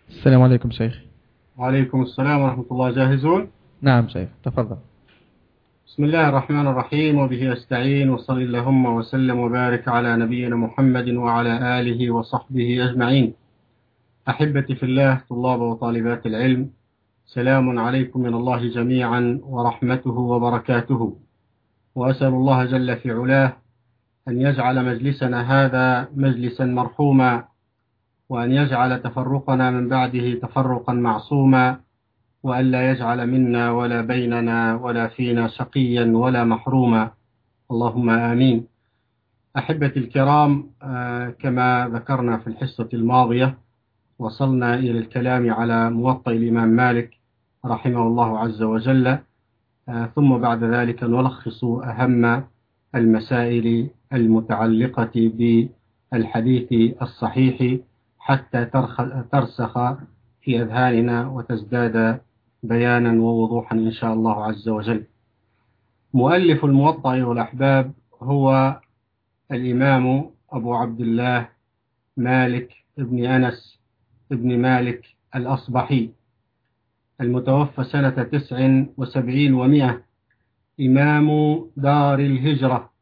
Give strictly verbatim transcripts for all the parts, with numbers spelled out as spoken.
السلام عليكم شيخ. وعليكم السلام ورحمة الله. جاهزون؟ نعم شيخ، تفضل. بسم الله الرحمن الرحيم، وبه أستعين، وصل اللهم وسلم وبارك على نبينا محمد وعلى آله وصحبه أجمعين. أحبتي في الله، طلاب وطالبات العلم، سلام عليكم من الله جميعا ورحمته وبركاته. وأسأل الله جل في علاه أن يجعل مجلسنا هذا مجلسا مرحوما، وأن يجعل تفرقنا من بعده تفرقا معصوما، وأن لا يجعل منا ولا بيننا ولا فينا شقيا ولا محروما، اللهم آمين. أحبتي الكرام، آه، كما ذكرنا في الحصة الماضية وصلنا إلى الكلام على موطأ الإمام مالك رحمه الله عز وجل. آه، ثم بعد ذلك نلخص أهم المسائل المتعلقة بالحديث الصحيح حتى ترسخ في أذهاننا وتزداد بيانا ووضوحا إن شاء الله عز وجل. مؤلف الموطأ أيها الأحباب هو الإمام أبو عبد الله مالك ابن أنس ابن مالك الأصبحي، المتوفى سنة تسع وسبعين ومئة، إمام دار الهجرة،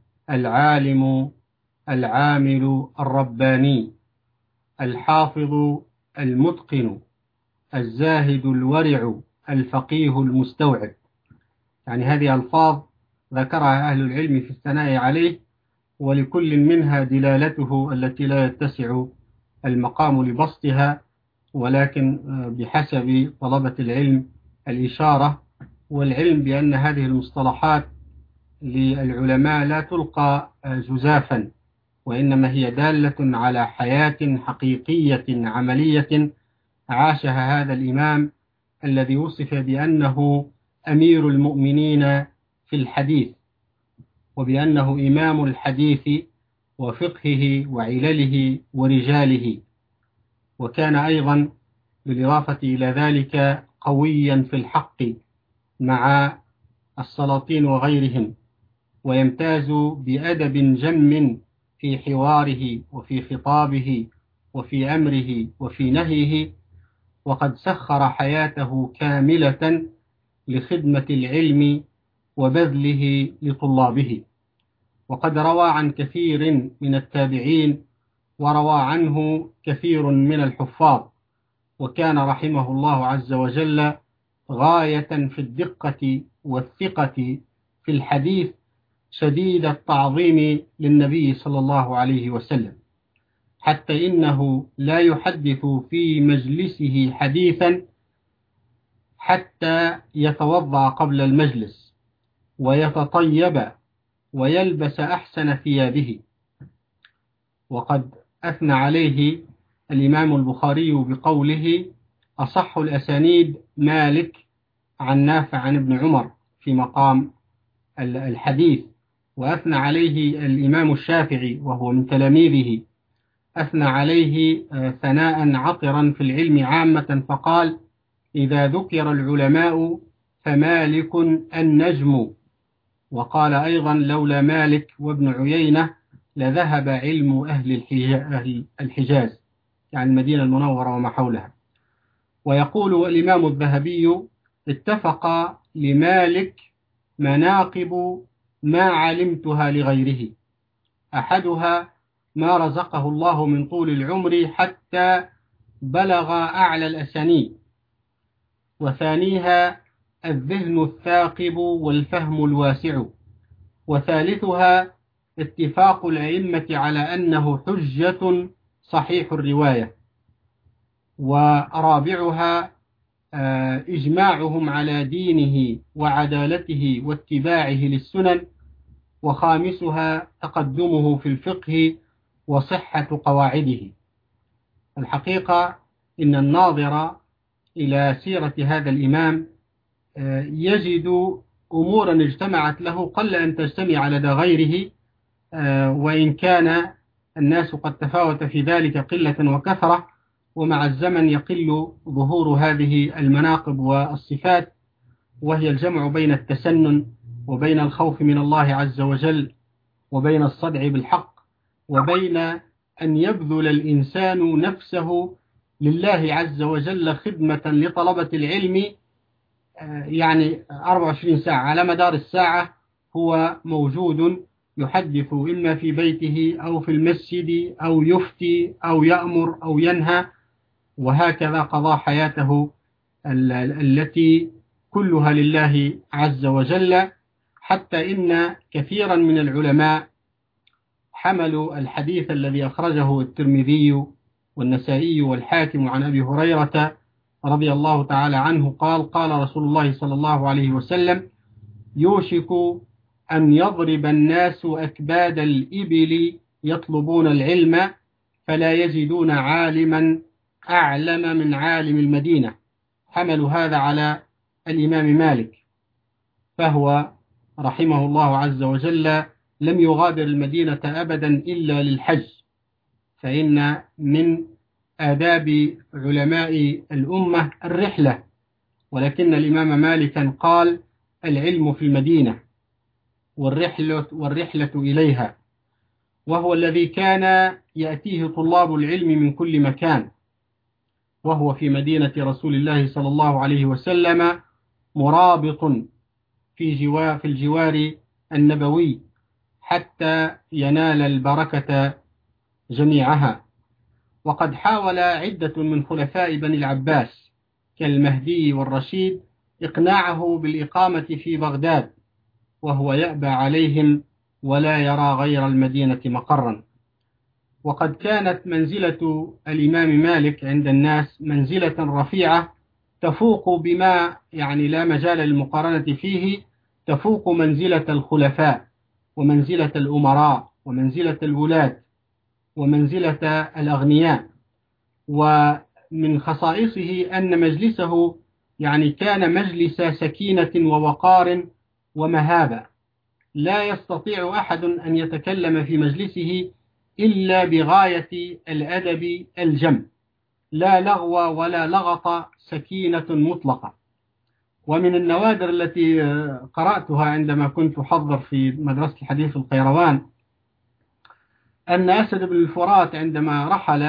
العالم العامل الرباني، الحافظ المتقن، الزاهد الورع، الفقيه المستوعب. يعني هذه ألفاظ ذكرها أهل العلم في الثناء عليه، ولكل منها دلالته التي لا يتسع المقام لبسطها، ولكن بحسب طلبة العلم الإشارة، والعلم بأن هذه المصطلحات للعلماء لا تلقى جزافا، وإنما هي دالة على حياة حقيقية عملية عاشها هذا الإمام الذي وصف بأنه أمير المؤمنين في الحديث، وبأنه إمام الحديث وفقهه وعلله ورجاله. وكان أيضا بالإضافة إلى ذلك قويا في الحق مع السلاطين وغيرهم، ويمتاز بأدب جم في حواره وفي خطابه وفي أمره وفي نهيه، وقد سخر حياته كاملة لخدمة العلم وبذله لطلابه. وقد روى عن كثير من التابعين، وروى عنه كثير من الحفاظ، وكان رحمه الله عز وجل غاية في الدقة والثقة في الحديث، شديد التعظيم للنبي صلى الله عليه وسلم، حتى إنه لا يحدث في مجلسه حديثا حتى يتوضأ قبل المجلس ويتطيب ويلبس أحسن ثيابه. وقد أثنى عليه الإمام البخاري بقوله: أصح الأسانيد مالك عن نافع عن ابن عمر في مقام الحديث. وأثنى عليه الإمام الشافعي وهو من تلاميذه، أثنى عليه ثناء عطرا في العلم عامة، فقال: إذا ذكر العلماء فمالك النجم. وقال أيضا: لولا مالك وابن عيينة لذهب علم أهل الحجاز، يعني المدينة المنورة وما حولها. ويقول الإمام الذهبي: اتفق لمالك مناقب ما علمتها لغيره، أحدها ما رزقه الله من طول العمر حتى بلغ أعلى الأسانيد، وثانيها الذهن الثاقب والفهم الواسع، وثالثها اتفاق الأئمة على أنه حجة صحيح الرواية، ورابعها إجماعهم على دينه وعدالته واتباعه للسنن، وخامسها تقدمه في الفقه وصحة قواعده. الحقيقة إن الناظر إلى سيرة هذا الإمام يجد أمورا اجتمعت له قل أن تجتمع لدى غيره، وإن كان الناس قد تفاوت في ذلك قلة وكثرة، ومع الزمن يقل ظهور هذه المناقب والصفات، وهي الجمع بين التسنن وبين الخوف من الله عز وجل وبين الصدع بالحق، وبين أن يبذل الإنسان نفسه لله عز وجل خدمة لطلبة العلم، يعني أربع وعشرين ساعة على مدار الساعة هو موجود، يحدث إما في بيته أو في المسجد أو يفتي أو يأمر أو ينهى، وهكذا قضى حياته التي كلها لله عز وجل. حتى إن كثيرا من العلماء حملوا الحديث الذي أخرجه الترمذي والنسائي والحاكم عن أبي هريرة رضي الله تعالى عنه قال: قال رسول الله صلى الله عليه وسلم: يوشك أن يضرب الناس أكباد الإبل يطلبون العلم فلا يجدون عالما أعلم من عالم المدينة. حملوا هذا على الإمام مالك، فهو رحمه الله عز وجل لم يغادر المدينة أبدا إلا للحج، فإن من آداب علماء الأمة الرحلة، ولكن الإمام مالكا قال: العلم في المدينة والرحلة, والرحلة إليها، وهو الذي كان يأتيه طلاب العلم من كل مكان، وهو في مدينة رسول الله صلى الله عليه وسلم مرابط في جوار, في الجوار النبوي حتى ينال البركة جميعها. وقد حاول عدة من خلفاء بني العباس كالمهدي والرشيد إقناعه بالإقامة في بغداد، وهو يأبى عليهم ولا يرى غير المدينة مقرا. وقد كانت منزلة الإمام مالك عند الناس منزلة رفيعة تفوق بما يعني لا مجال للمقارنة فيه، تفوق منزلة الخلفاء ومنزلة الأمراء ومنزلة الولاة ومنزلة الأغنياء. ومن خصائصه أن مجلسه يعني كان مجلس سكينة ووقار ومهابة، لا يستطيع أحد أن يتكلم في مجلسه إلا بغاية الأدب الجم، لا لغو ولا لغط، سكينة مطلقة. ومن النوادر التي قرأتها عندما كنت أحضر في مدرسة الحديث القيروان أن أسد بن الفرات عندما رحل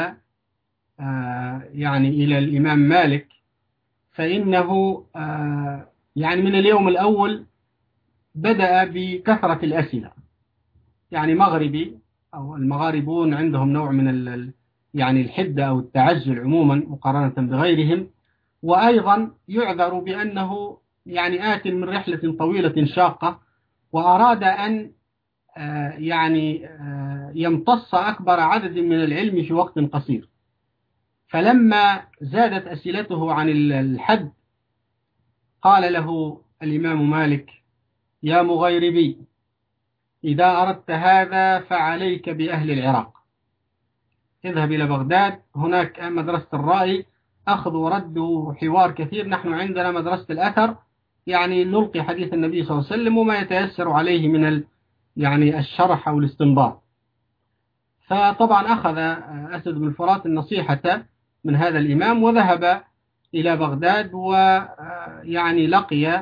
يعني إلى الإمام مالك، فإنه يعني من اليوم الأول بدأ بكثرة الأسئلة، يعني مغربي أو المغاربون عندهم نوع من يعني الحدة أو التعجل عموما مقارنة بغيرهم، وأيضا يعذر بأنه يعني آت من رحلة طويلة شاقة وأراد أن يعني يمتص أكبر عدد من العلم في وقت قصير. فلما زادت أسئلته عن الحد قال له الإمام مالك: يا مغيربي، إذا أردت هذا فعليك بأهل العراق، اذهب إلى بغداد، هناك مدرسة الرأي، أخذ ورد وحوار كثير، نحن عندنا مدرسة الأثر، يعني نلقي حديث النبي صلى الله عليه وسلم وما يتيسر عليه من ال يعني الشرح أو الاستنباط. فطبعا أخذ أسد بن الفرات النصيحة من هذا الإمام وذهب إلى بغداد، ويعني لقي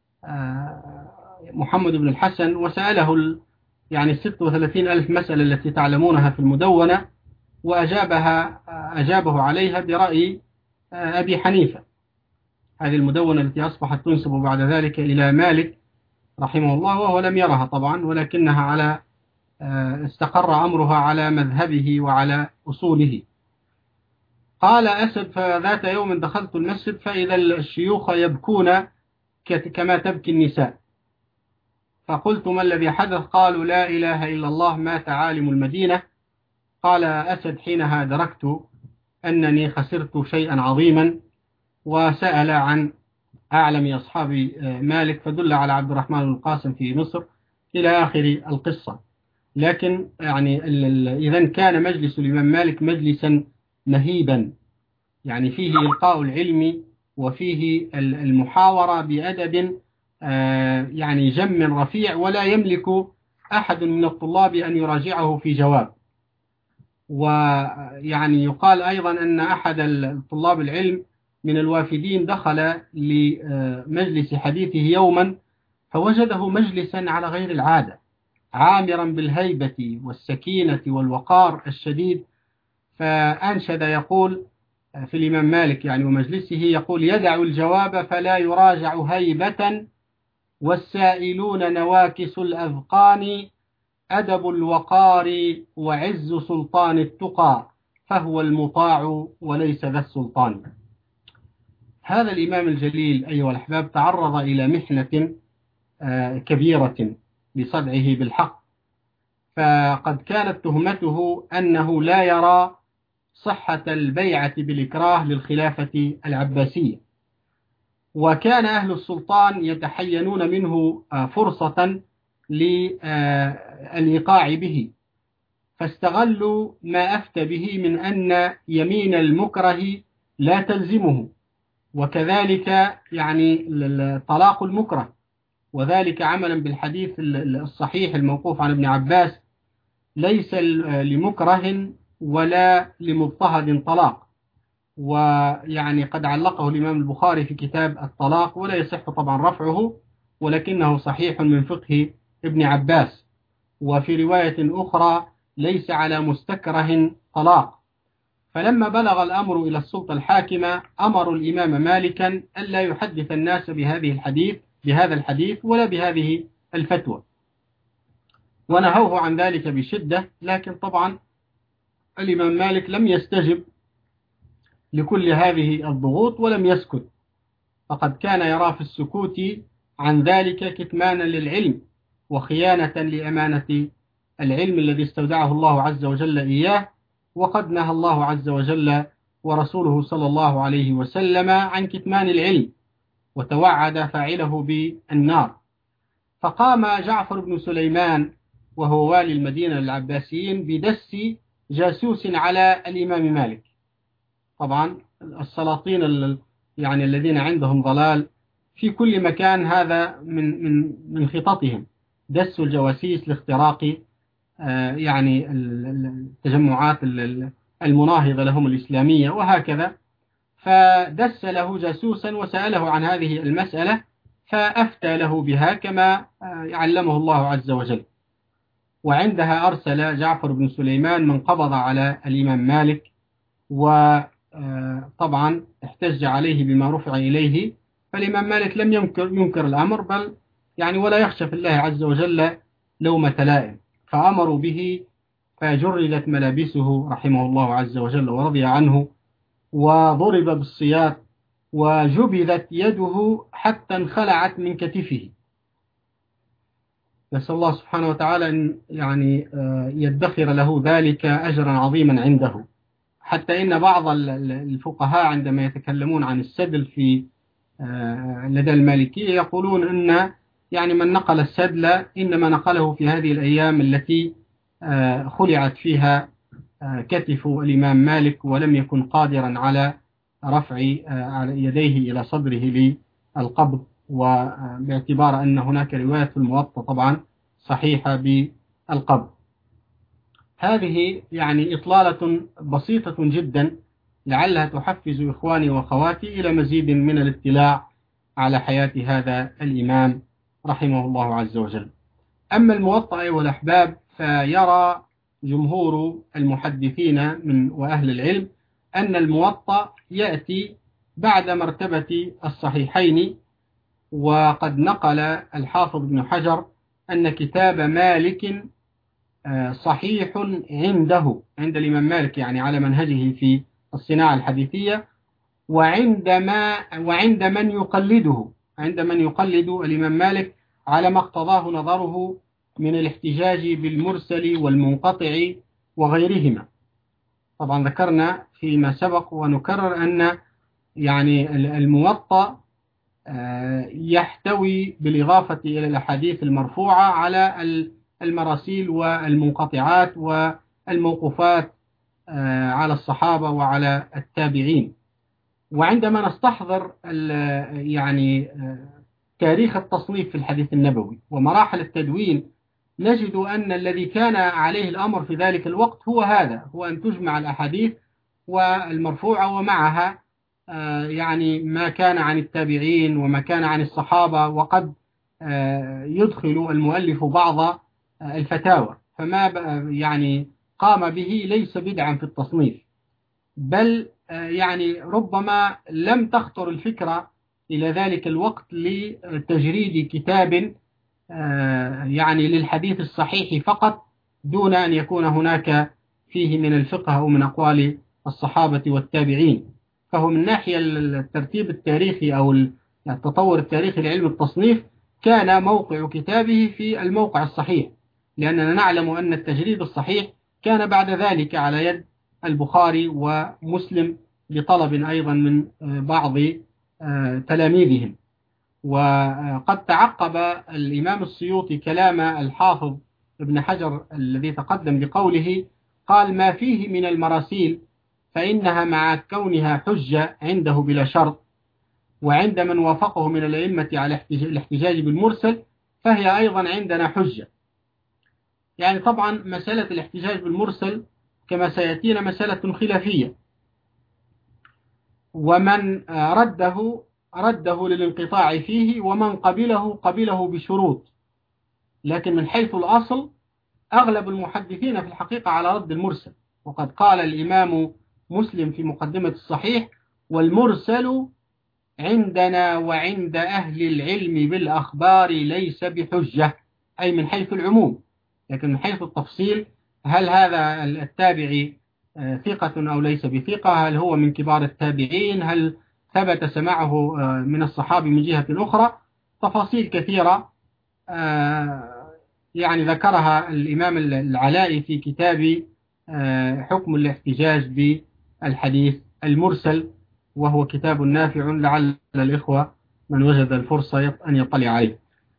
محمد بن الحسن وسأله يعني ستة وثلاثين ألف مسألة التي تعلمونها في المدونة، وأجابها أجابه عليها برأي أبي حنيفة، هذه المدونة التي أصبحت تنسب بعد ذلك إلى مالك رحمه الله، وهو لم يرها طبعا، ولكنها على استقر أمرها على مذهبه وعلى أصوله. قال أسد: فذات يوم دخلت المسجد فإذا الشيوخ يبكون كما تبكي النساء، فقلت: ما الذي حدث؟ قالوا: لا إله إلا الله، مات عالم المدينة. قال أسد: حينها أدركت أنني خسرت شيئا عظيما، وسأل عن أعلم أصحاب مالك فدل على عبد الرحمن بن القاسم في مصر إلى آخر القصة. لكن يعني إذن كان مجلس الإمام مالك مجلسا مهيبا، يعني فيه إلقاء العلم وفيه المحاورة بأدب يعني جم رفيع، ولا يملك أحد من الطلاب أن يراجعه في جواب. ويعني يقال أيضا أن أحد الطلاب العلم من الوافدين دخل لمجلس حديثه يوما فوجده مجلسا على غير العادة، عامرا بالهيبة والسكينة والوقار الشديد، فأنشد يقول: في الإمام مالك يعني ومجلسه يقول: يدع الجواب فلا يراجع هيبة، والسائلون نواكس الأذقان، أدب الوقار وعز سلطان التقى، فهو المطاع وليس ذا السلطان. هذا الإمام الجليل أيها الأحباب تعرض إلى محنة كبيرة لصدعه بالحق، فقد كانت تهمته أنه لا يرى صحة البيعة بالإكراه للخلافة العباسية، وكان أهل السلطان يتحينون منه فرصة للإيقاع به، فاستغلوا ما أفتى به من أن يمين المكره لا تلزمه، وكذلك يعني طلاق المكره، وذلك عملا بالحديث الصحيح الموقوف عن ابن عباس: ليس لمكره ولا لمضطهد طلاق. ويعني قد علقه الإمام البخاري في كتاب الطلاق، ولا يصح طبعا رفعه، ولكنه صحيح من فقه ابن عباس. وفي رواية أخرى: ليس على مستكره طلاق. فلما بلغ الأمر إلى السلطة الحاكمة أمروا الإمام مالكا ألا يحدث الناس بهذه الحديث بهذا الحديث ولا بهذه الفتوى، ونهوه عن ذلك بشدة. لكن طبعا الإمام مالك لم يستجب لكل هذه الضغوط ولم يسكت، فقد كان يرى في السكوت عن ذلك كتمانا للعلم وخيانة لأمانة العلم الذي استودعه الله عز وجل إياه، وقد نهى الله عز وجل ورسوله صلى الله عليه وسلم عن كتمان العلم، وتوعد فاعله بالنار. فقام جعفر بن سليمان وهو والي المدينة للعباسيين بدس جاسوس على الإمام مالك. طبعا السلاطين يعني الذين عندهم ضلال في كل مكان، هذا من من من خططهم، دس الجواسيس لاختراق يعني التجمعات المناهضة لهم الإسلامية وهكذا. فدس له جاسوسا وسأله عن هذه المسألة، فأفتى له بها كما علمه الله عز وجل. وعندها أرسل جعفر بن سليمان من قبض على الإمام مالك، وطبعا احتج عليه بما رفع إليه، فالإمام مالك لم ينكر, ينكر الأمر، بل يعني ولا يخشى في الله عز وجل لومة لائم، فأمروا به فجردت ملابسه رحمه الله عز وجل ورضي عنه، وضرب بالسياط، وجبذت يده حتى انخلعت من كتفه. نسأل الله سبحانه وتعالى أن يعني يدخر له ذلك أجرا عظيما عنده، حتى إن بعض الفقهاء عندما يتكلمون عن السدل في لدى المالكية يقولون أن يعني من نقل السدل إنما نقله في هذه الأيام التي خلعت فيها كتف الإمام مالك، ولم يكن قادرا على رفع يديه إلى صدره للقبض، وباعتبار أن هناك رواية في الموطأ طبعا صحيحة بالقبض. هذه يعني إطلالة بسيطة جدا لعلها تحفز إخواني وأخواتي إلى مزيد من الاطلاع على حياة هذا الإمام رحمه الله عز وجل. أما الموطأ أيها الأحباب، فيرى جمهور المحدثين من وأهل العلم أن الموطأ يأتي بعد مرتبة الصحيحين. وقد نقل الحافظ ابن حجر أن كتاب مالك صحيح عنده، عند الإمام مالك يعني على منهجه في الصناعة الحديثية، وعندما وعند من يقلده عند من يقلد الإمام مالك على ما اقتضاه نظره من الاحتجاج بالمرسل والمنقطع وغيرهما. طبعا ذكرنا فيما سبق ونكرر أن يعني الموطأ يحتوي بالإضافة إلى الأحاديث المرفوعة على المراسيل والمنقطعات والموقوفات على الصحابة وعلى التابعين. وعندما نستحضر يعني تاريخ التصنيف في الحديث النبوي ومراحل التدوين، نجد أن الذي كان عليه الأمر في ذلك الوقت هو هذا، هو أن تجمع الأحاديث والمرفوعة ومعها يعني ما كان عن التابعين وما كان عن الصحابة، وقد يدخل المؤلف بعض الفتاوى، فما يعني قام به ليس بدعا في التصنيف، بل يعني ربما لم تخطر الفكرة إلى ذلك الوقت لتجريد كتاب يعني للحديث الصحيح فقط دون أن يكون هناك فيه من الفقه أو من أقوال الصحابة والتابعين. فهو من ناحية الترتيب التاريخي أو التطور التاريخي لعلم التصنيف كان موقع كتابه في الموقع الصحيح، لأننا نعلم أن التجريد الصحيح كان بعد ذلك على يد البخاري ومسلم بطلب أيضا من بعض تلاميذهم. وقد تعقب الإمام السيوطي كلام الحافظ ابن حجر الذي تقدم بقوله قال: ما فيه من المراسيل فإنها مع كونها حجة عنده بلا شرط، وعند من وافقه من الأئمة على الاحتجاج بالمرسل فهي أيضا عندنا حجة. يعني طبعا مسألة الاحتجاج بالمرسل كما سيأتينا مسألة خلافية، ومن رده رده للانقطاع فيه، ومن قبله قبله بشروط. لكن من حيث الأصل أغلب المحدثين في الحقيقة على رد المرسل، وقد قال الإمام مسلم في مقدمة الصحيح: والمرسل عندنا وعند أهل العلم بالأخبار ليس بحجة، أي من حيث العموم. لكن من حيث التفصيل، هل هذا التابعي ثقة أو ليس بثقة؟ هل هو من كبار التابعين؟ هل ثبت سماعه من الصحابي من جهة أخرى؟ تفاصيل كثيرة يعني ذكرها الإمام العلائي في كتاب حكم الاحتجاج بالحديث المرسل، وهو كتاب نافع لعل الإخوة من وجد الفرصة أن يطلع عليه.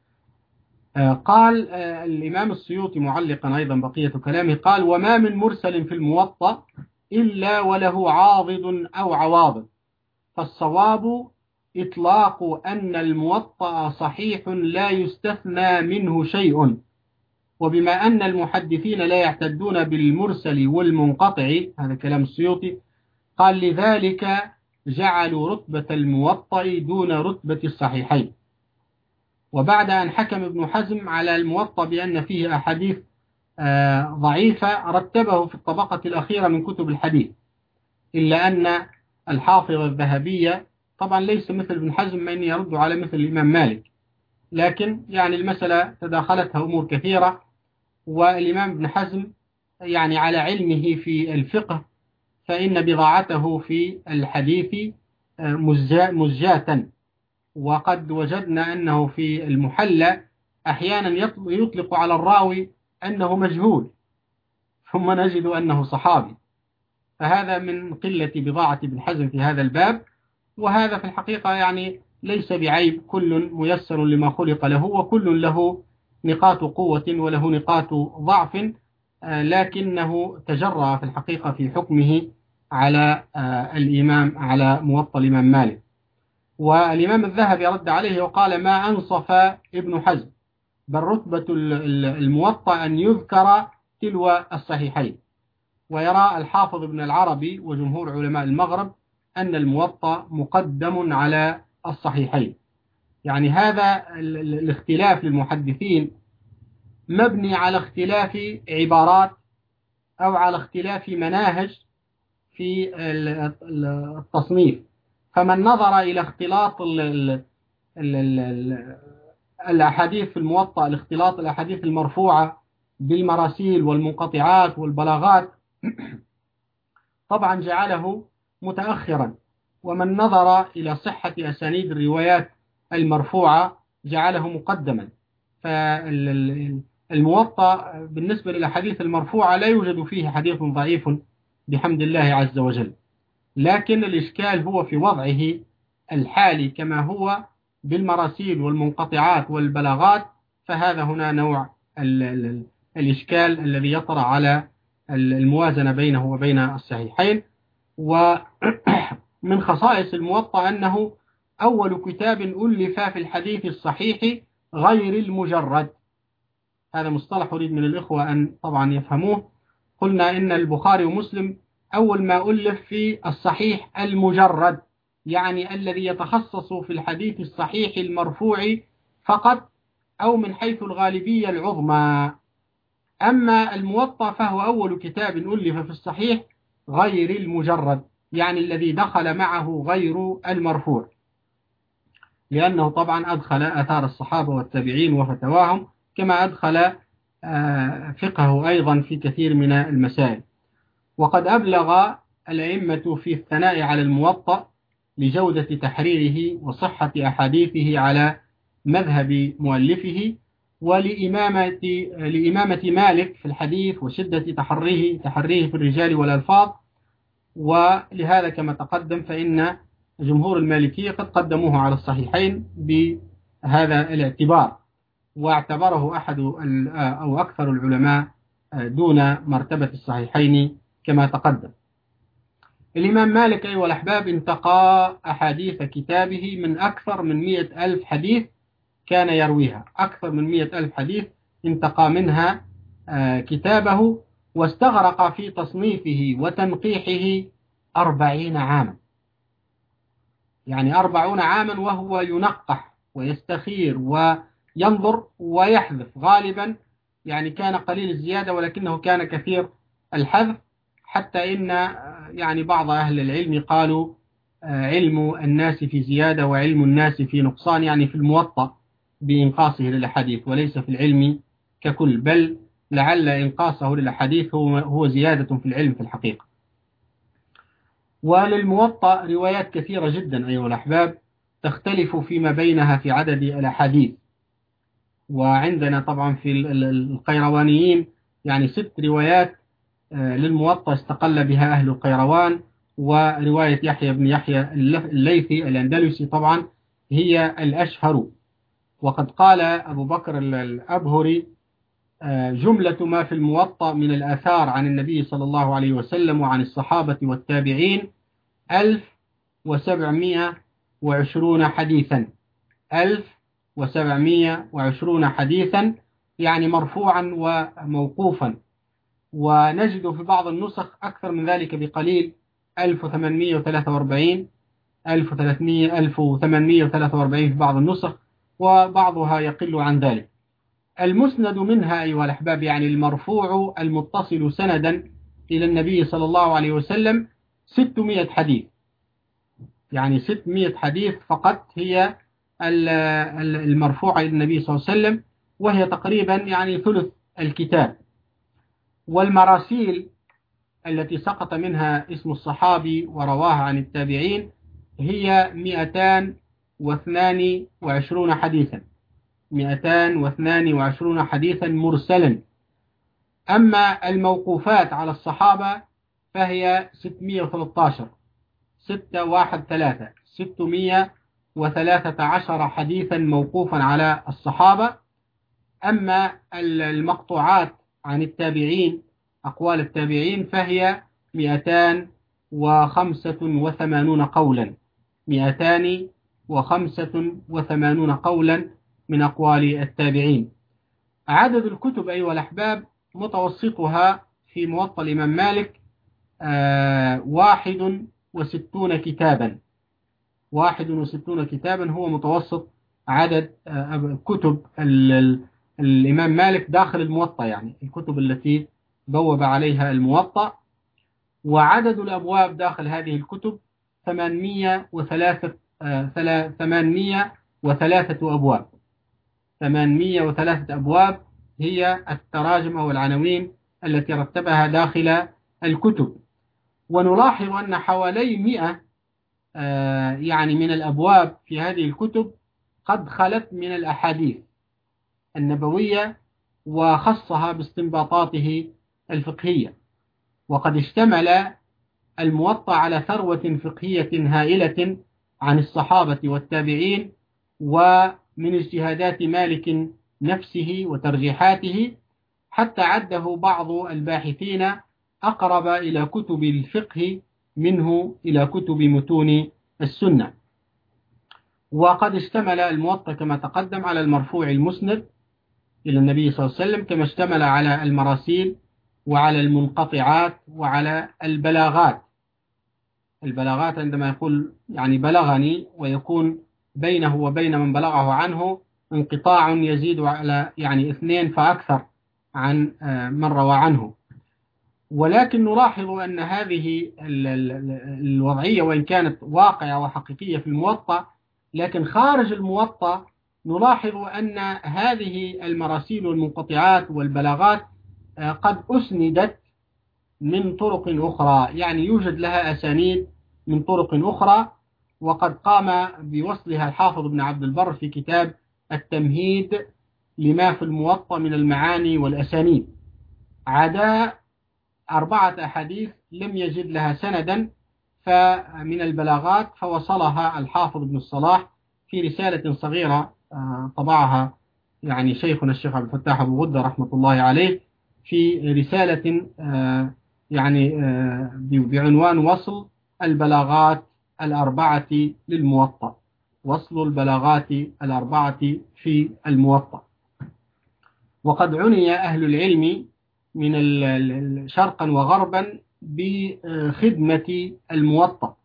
قال الإمام السيوطي معلقا أيضا بقية كلامه قال: وما من مرسل في الموطأ إلا وله عاضد أو عواضد، فالصواب إطلاق أن الموطأ صحيح لا يستثنى منه شيء. وبما أن المحدثين لا يعتدون بالمرسل والمنقطع، هذا كلام السيوطي، قال: لذلك جعلوا رتبة الموطأ دون رتبة الصحيحين. وبعد أن حكم ابن حزم على الموطأ بأن فيه أحاديث ضعيفة رتبه في الطبقة الأخيرة من كتب الحديث، إلا أن الحافظ الذهبي طبعا ليس مثل ابن حزم من يرد على مثل الإمام مالك، لكن يعني المسألة تداخلتها أمور كثيرة، والإمام ابن حزم يعني على علمه في الفقه، فإن بضاعته في الحديث مزجاة. وقد وجدنا أنه في المحلى أحيانا يطلق على الراوي أنه مجهول، ثم نجد أنه صحابي. فهذا من قلة بضاعة ابن حزم في هذا الباب، وهذا في الحقيقة يعني ليس بعيب، كل ميسر لما خلق له، وكل له نقاط قوة وله نقاط ضعف، لكنه تجرأ في الحقيقة في حكمه على الإمام على موطأ الإمام مالك. والإمام الذهبي رد عليه وقال: ما أنصف ابن حزم، بل رتبة الموطأ أن يذكر تلو الصحيحين. ويرى الحافظ ابن العربي وجمهور علماء المغرب أن الموطأ مقدم على الصحيحين. يعني هذا الاختلاف للمحدثين مبني على اختلاف عبارات أو على اختلاف مناهج في التصنيف. فمن نظر إلى اختلاط الأحاديث في الموطأ، الاختلاط الأحاديث المرفوعة بالمراسيل والمنقطعات والبلاغات، طبعا جعله متأخرا. ومن نظر إلى صحة أسانيد الروايات المرفوعة جعله مقدما. فالموطأ بالنسبة للأحاديث المرفوعة لا يوجد فيه حديث ضعيف بحمد الله عز وجل، لكن الإشكال هو في وضعه الحالي كما هو بالمراسيل والمنقطعات والبلاغات. فهذا هنا نوع ال ال الإشكال الذي يطرأ على الموازنة بينه وبين الصحيحين. ومن خصائص الموطأ أنه أول كتاب ألف في الحديث الصحيح غير المجرد. هذا مصطلح أريد من الإخوة أن طبعا يفهموه. قلنا إن البخاري ومسلم أول ما ألف في الصحيح المجرد، يعني الذي يتخصص في الحديث الصحيح المرفوع فقط، أو من حيث الغالبية العظمى. أما الموطأ فهو أول كتاب ألف في الصحيح غير المجرد، يعني الذي دخل معه غير المرفوع، لأنه طبعا أدخل آثار الصحابة والتابعين وفتواهم، كما أدخل فقهه أيضا في كثير من المسائل. وقد أبلغ الأئمة في الثناء على الموطأ لجودة تحريره وصحة أحاديثه على مذهب مؤلفه، ولإمامة لإمامة مالك في الحديث وشدة تحريه تحريه في الرجال والألفاظ. ولهذا كما تقدم فإن جمهور المالكية قد قدموه على الصحيحين بهذا الاعتبار، واعتبره أحد أو أكثر العلماء دون مرتبة الصحيحين كما تقدم. الإمام مالك أيها الأحباب انتقى أحاديث كتابه من أكثر من مئة ألف حديث كان يرويها، أكثر من مئة ألف حديث انتقى منها كتابه، واستغرق في تصنيفه وتنقيحه أربعين عاما، يعني أربعون عاما وهو ينقح ويستخير وينظر ويحذف غالبا، يعني كان قليل الزيادة ولكنه كان كثير الحذف، حتى إن يعني بعض أهل العلم قالوا علم الناس في زيادة وعلم الناس في نقصان، يعني في الموطأ بإنقاصه للحديث وليس في العلم ككل، بل لعل إنقاصه للحديث هو هو زيادة في العلم في الحقيقة. وللموطأ روايات كثيرة جدا أيها الأحباب تختلف فيما بينها في عدد الأحاديث. وعندنا طبعا في القيروانيين يعني ست روايات للموطأ استقل بها أهل القيروان، ورواية يحيى بن يحيى الليثي الأندلسي طبعا هي الأشهر. وقد قال أبو بكر الأبهري جملة ما في الموطأ من الآثار عن النبي صلى الله عليه وسلم وعن الصحابة والتابعين ألف وسبعمائة وعشرون حديثا، ألف وسبعمائة وعشرون حديثا يعني مرفوعا وموقوفا. ونجد في بعض النسخ أكثر من ذلك بقليل، ألف وثمانمائة وثلاثة وأربعين، ألف وثلاثمائة ألف وثمانمائة وثلاثة وأربعين في بعض النسخ، وبعضها يقل عن ذلك. المسند منها أيها الأحباب يعني المرفوع المتصل سندا إلى النبي صلى الله عليه وسلم ستمائة حديث، يعني ستمائة حديث فقط هي المرفوعة إلى النبي صلى الله عليه وسلم، وهي تقريبا يعني ثلث الكتاب. والمراسيل التي سقط منها اسم الصحابي ورواها عن التابعين هي مئتان واثنان وعشرون حديثا، مئتان واثنان وعشرون حديثا مرسلا. أما الموقوفات على الصحابة فهي ستمائة وثلاثة عشر، ستة واحد ثلاثة ستمائة وثلاثة عشر حديثا موقوفا على الصحابة. أما المقطوعات عن التابعين أقوال التابعين فهي مئتان وخمسة وثمانون قولا، مئتان وخمسة وثمانون قولا من أقوال التابعين. عدد الكتب أيها الأحباب متوسطها في موطأ الإمام مالك آه واحد وستون كتابا، واحد وستون كتابا هو متوسط عدد آه كتب الإمام مالك داخل الموطأ، يعني الكتب التي بوب عليها الموطأ. وعدد الأبواب داخل هذه الكتب ثمانمائة وثلاثة آه ثمانمائة وثلاثة أبواب، ثمانمائة وثلاثة أبواب هي التراجم أو العناوين التي رتبها داخل الكتب. ونلاحظ أن حوالي مئة آه يعني من الأبواب في هذه الكتب قد خلت من الأحاديث النبوية وخصها باستنباطاته الفقهية. وقد اشتمل الموطأ على ثروة فقهية هائلة عن الصحابة والتابعين ومن اجتهادات مالك نفسه وترجيحاته، حتى عده بعض الباحثين أقرب إلى كتب الفقه منه إلى كتب متون السنة. وقد اشتمل الموطأ كما تقدم على المرفوع المسند إلى النبي صلى الله عليه وسلم، كما اشتمل على المراسيل وعلى المنقطعات وعلى البلاغات. البلاغات عندما يقول يعني بلغني ويكون بينه وبين من بلغه عنه انقطاع يزيد على يعني اثنين فأكثر عن من روى عنه. ولكن نلاحظ أن هذه الوضعية وإن كانت واقعة وحقيقية في الموطأ، لكن خارج الموطأ نلاحظ أن هذه المراسيل والمنقطعات والبلاغات قد أسندت من طرق أخرى، يعني يوجد لها أسانيد من طرق أخرى، وقد قام بوصلها الحافظ ابن عبد البر في كتاب التمهيد لما في الموطأ من المعاني والأسانيد، عدا أربعة أحاديث لم يجد لها سندا فمن البلاغات، فوصلها الحافظ ابن الصلاح في رسالة صغيرة طبعها يعني شيخنا الشيخ عبد الفتاح أبو غدة رحمة الله عليه، في رسالة يعني بعنوان وصل البلاغات الأربعة للموطأ، وصل البلاغات الأربعة في الموطأ. وقد عني أهل العلم من شرقا وغربا بخدمة الموطأ،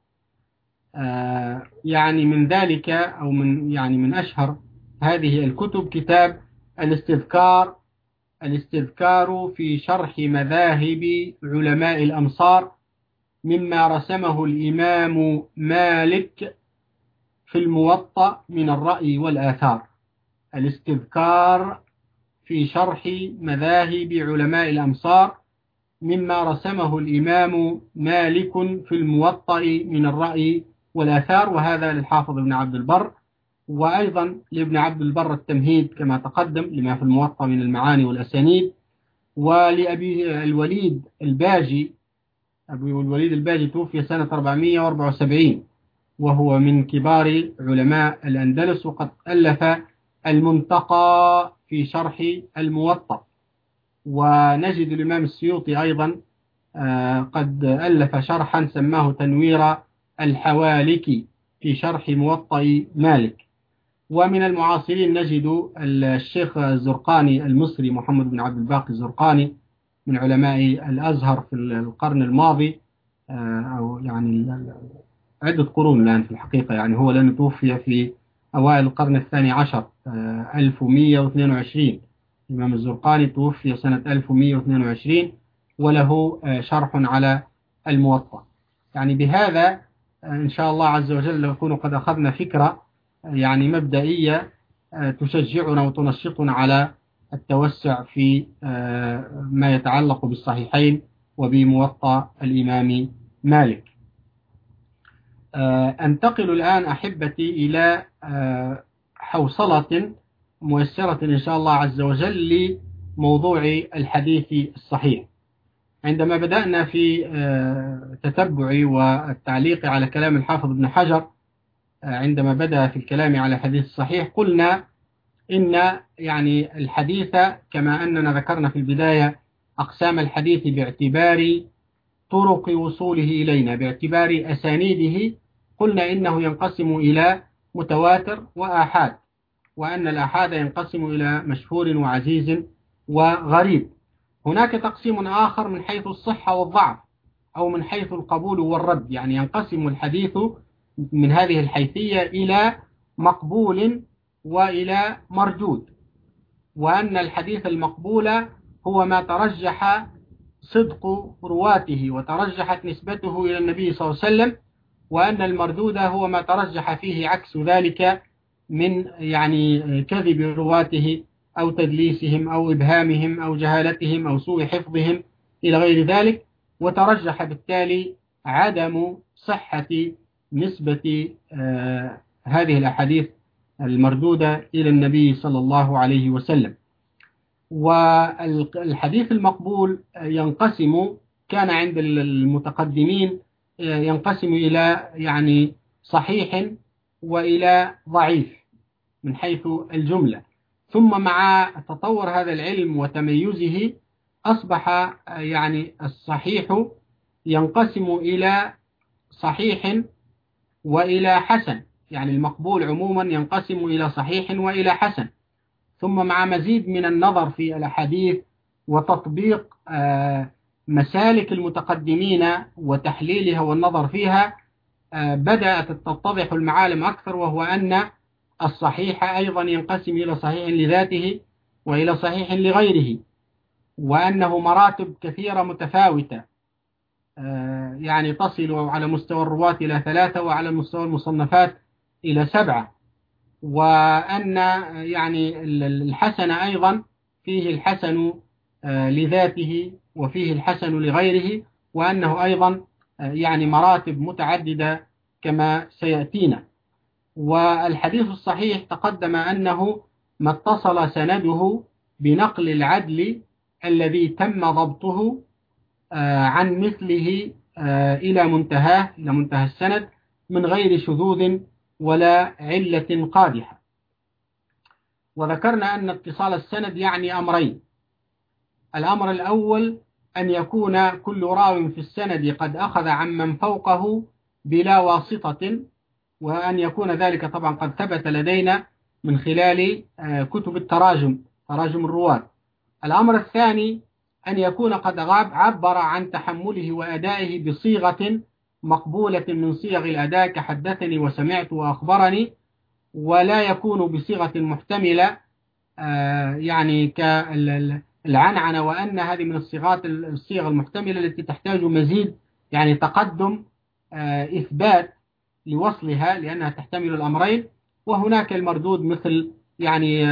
يعني من ذلك أو من يعني من أشهر هذه الكتب كتاب الاستذكار الاستذكار في شرح مذاهب علماء الأمصار مما رسمه الإمام مالك في الموطأ من الرأي والآثار. الاستذكار في شرح مذاهب علماء الأمصار مما رسمه الإمام مالك في الموطأ من الرأي والآثار، وهذا للحافظ ابن عبد البر، وأيضا لابن عبد البر التمهيد كما تقدم لما في الموطأ من المعاني والأسانيد، ولأبي الوليد الباجي. أبي الوليد الباجي توفي سنة أربعمائة وأربعة وسبعين وهو من كبار علماء الأندلس، وقد ألف المنتقى في شرح الموطأ. ونجد الإمام السيوطي أيضا قد ألف شرحا سماه تنوير الحوالك في شرح موطأ مالك. ومن المعاصرين نجد الشيخ الزرقاني المصري محمد بن عبد الباقي الزرقاني من علماء الأزهر في القرن الماضي، أو يعني عدة قرون الآن في الحقيقة، يعني هو لأنه توفي في أوائل القرن الثاني عشر ألف ومئة واثنين وعشرين. الإمام الزرقاني توفي سنة ألف ومئة واثنين وعشرين وله شرح على الموطأ. يعني بهذا إن شاء الله عز وجل نكون قد أخذنا فكرة يعني مبدئية تشجعنا وتنشطنا على التوسع في ما يتعلق بالصحيحين وبموطأ الإمام مالك. أنتقل الآن أحبتي إلى حوصلة ميسرة إن شاء الله عز وجل لموضوع الحديث الصحيح. عندما بدأنا في تتبع والتعليق على كلام الحافظ ابن حجر عندما بدأ في الكلام على الحديث الصحيح، قلنا إن يعني الحديث كما أننا ذكرنا في البداية أقسام الحديث باعتبار طرق وصوله إلينا، باعتبار أسانيده، قلنا إنه ينقسم إلى متواتر وآحاد، وأن الآحاد ينقسم إلى مشهور وعزيز وغريب. هناك تقسيم آخر من حيث الصحة والضعف أو من حيث القبول والرد، يعني ينقسم الحديث من هذه الحيثية إلى مقبول وإلى مردود، وأن الحديث المقبول هو ما ترجح صدق رواته وترجحت نسبته إلى النبي صلى الله عليه وسلم، وأن المردود هو ما ترجح فيه عكس ذلك من يعني كذب رواته أو تدليسهم أو إبهامهم أو جهالتهم أو سوء حفظهم إلى غير ذلك، وترجح بالتالي عدم صحة نسبة آه هذه الأحاديث المردودة إلى النبي صلى الله عليه وسلم. والحديث المقبول ينقسم، كان عند المتقدمين ينقسم إلى يعني صحيح وإلى ضعيف من حيث الجملة، ثم مع تطور هذا العلم وتميزه أصبح يعني الصحيح ينقسم إلى صحيح وإلى حسن، يعني المقبول عموما ينقسم إلى صحيح وإلى حسن. ثم مع مزيد من النظر في الأحاديث وتطبيق مسالك المتقدمين وتحليلها والنظر فيها بدأت تتضح المعالم أكثر، وهو أن الصحيح أيضا ينقسم إلى صحيح لذاته وإلى صحيح لغيره. وأنه مراتب كثيرة متفاوتة، يعني تصل على مستوى الرواة إلى ثلاثة وعلى مستوى المصنفات إلى سبعة، وأن يعني الحسن أيضا فيه الحسن لذاته وفيه الحسن لغيره، وأنه أيضا يعني مراتب متعددة كما سيأتينا. والحديث الصحيح تقدم أنه ما اتصل سنده بنقل العدل الذي تم ضبطه عن مثله إلى منتهاه إلى منتهى السند من غير شذوذ ولا علة قادحة. وذكرنا أن اتصال السند يعني أمرين: الأمر الأول أن يكون كل راو في السند قد أخذ عمن فوقه بلا واسطة، وأن يكون ذلك طبعا قد ثبت لدينا من خلال كتب التراجم، تراجم الرواة. الأمر الثاني أن يكون قد عبر عن تحمله وأدائه بصيغة مقبولة من صيغ الأداء كحدثني وسمعت وأخبرني، ولا يكون بصيغة محتملة يعني كالعنعنة، وأن هذه من الصيغات الصيغ المحتملة التي تحتاج مزيد يعني تقدم إثبات لوصلها لأنها تحتمل الأمرين. وهناك المردود مثل يعني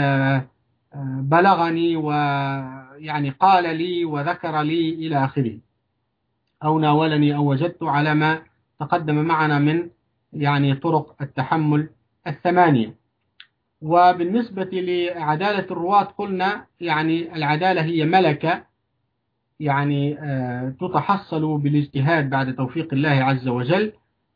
بلغني ويعني قال لي وذكر لي إلى آخره، أو ناولني أو وجدت، على ما تقدم معنا من يعني طرق التحمل الثمانية. وبالنسبة لعدالة الرواة قلنا يعني العدالة هي ملكة يعني تتحصل بالاجتهاد بعد توفيق الله عز وجل،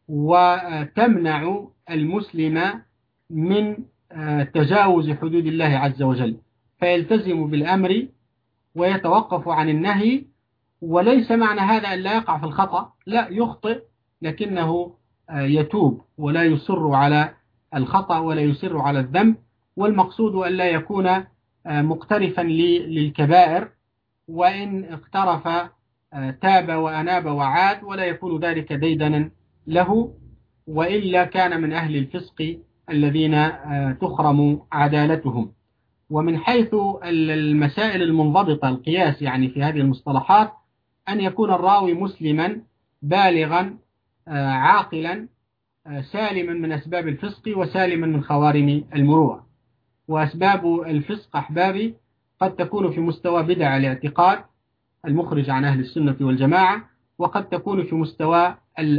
وتمنع المسلم من تجاوز حدود الله عز وجل، فيلتزم بالأمر ويتوقف عن النهي. وليس معنى هذا أن لا يقع في الخطأ، لا، يخطئ لكنه يتوب ولا يصر على الخطأ ولا يصر على الذنب. والمقصود أن لا يكون مقترفا للكبائر، وإن اقترف تاب وأناب وعاد، ولا يكون ذلك ديدنا له، وإلا كان من أهل الفسق الذين تخرم عدالتهم. ومن حيث المسائل المنضبطة القياس يعني في هذه المصطلحات أن يكون الراوي مسلما بالغا عاقلا سالما من أسباب الفسق وسالما من خوارم المروءة. وأسباب الفسق أحبابي قد تكون في مستوى بدع الاعتقاد المخرج عن أهل السنة والجماعة، وقد تكون في مستوى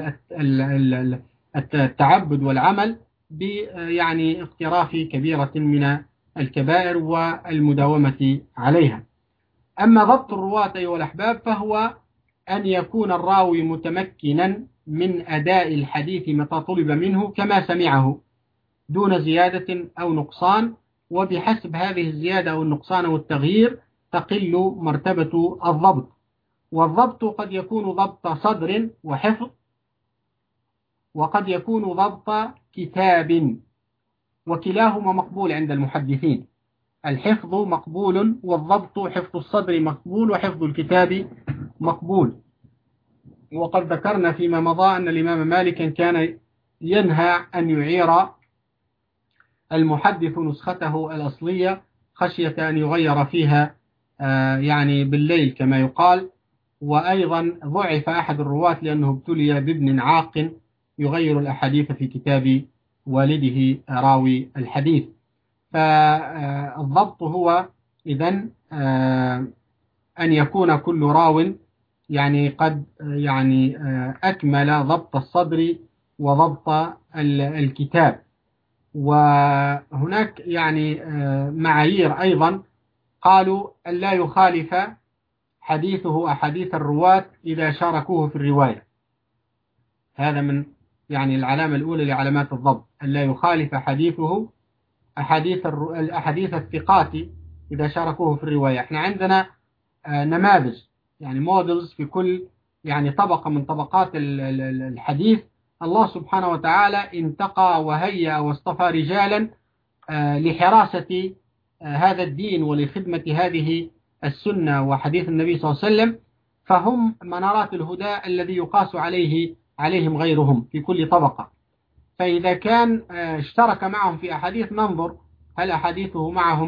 التعبد والعمل يعني اقتراف كبيرة من الكبائر والمداومة عليها. أما ضبط الرواة أيها الأحباب فهو أن يكون الراوي متمكنا من أداء الحديث متى طلب منه كما سمعه دون زيادة أو نقصان، وبحسب هذه الزيادة أو النقصان أو التغيير تقل مرتبة الضبط. والضبط قد يكون ضبط صدر وحفظ، وقد يكون ضبط كتاب، وكلاهما مقبول عند المحدثين. الحفظ مقبول والضبط، حفظ الصدر مقبول وحفظ الكتاب مقبول. وقد ذكرنا فيما مضى أن الإمام مالك كان ينهى أن يعير المحدث نسخته الأصلية خشية أن يغير فيها يعني بالليل كما يقال. وأيضا ضعف أحد الرواة لأنه ابتلي بابن عاق يغير الأحاديث في كتاب والده راوي الحديث. فالضبط هو إذن أن يكون كل راو يعني قد يعني أكمل ضبط الصدر وضبط الكتاب. وهناك يعني معايير أيضا قالوا أن لا يخالف حديثه أحاديث الرواة إذا شاركوه في الرواية. هذا من يعني العلامة الأولى لعلامات الضبط، أن لا يخالف حديثه أحاديث الأحاديث الثقات إذا شاركوه في الرواية. احنا عندنا نماذج يعني مودلز في كل يعني طبقة من طبقات الحديث. الله سبحانه وتعالى انتقى وهيأ واصطفى رجالا لحراسة هذا الدين ولخدمة هذه السنة وحديث النبي صلى الله عليه وسلم، فهم منارات الهدى الذي يقاس عليه عليهم غيرهم في كل طبقة. فإذا كان اشترك معهم في أحاديث ننظر هل أحاديثه معهم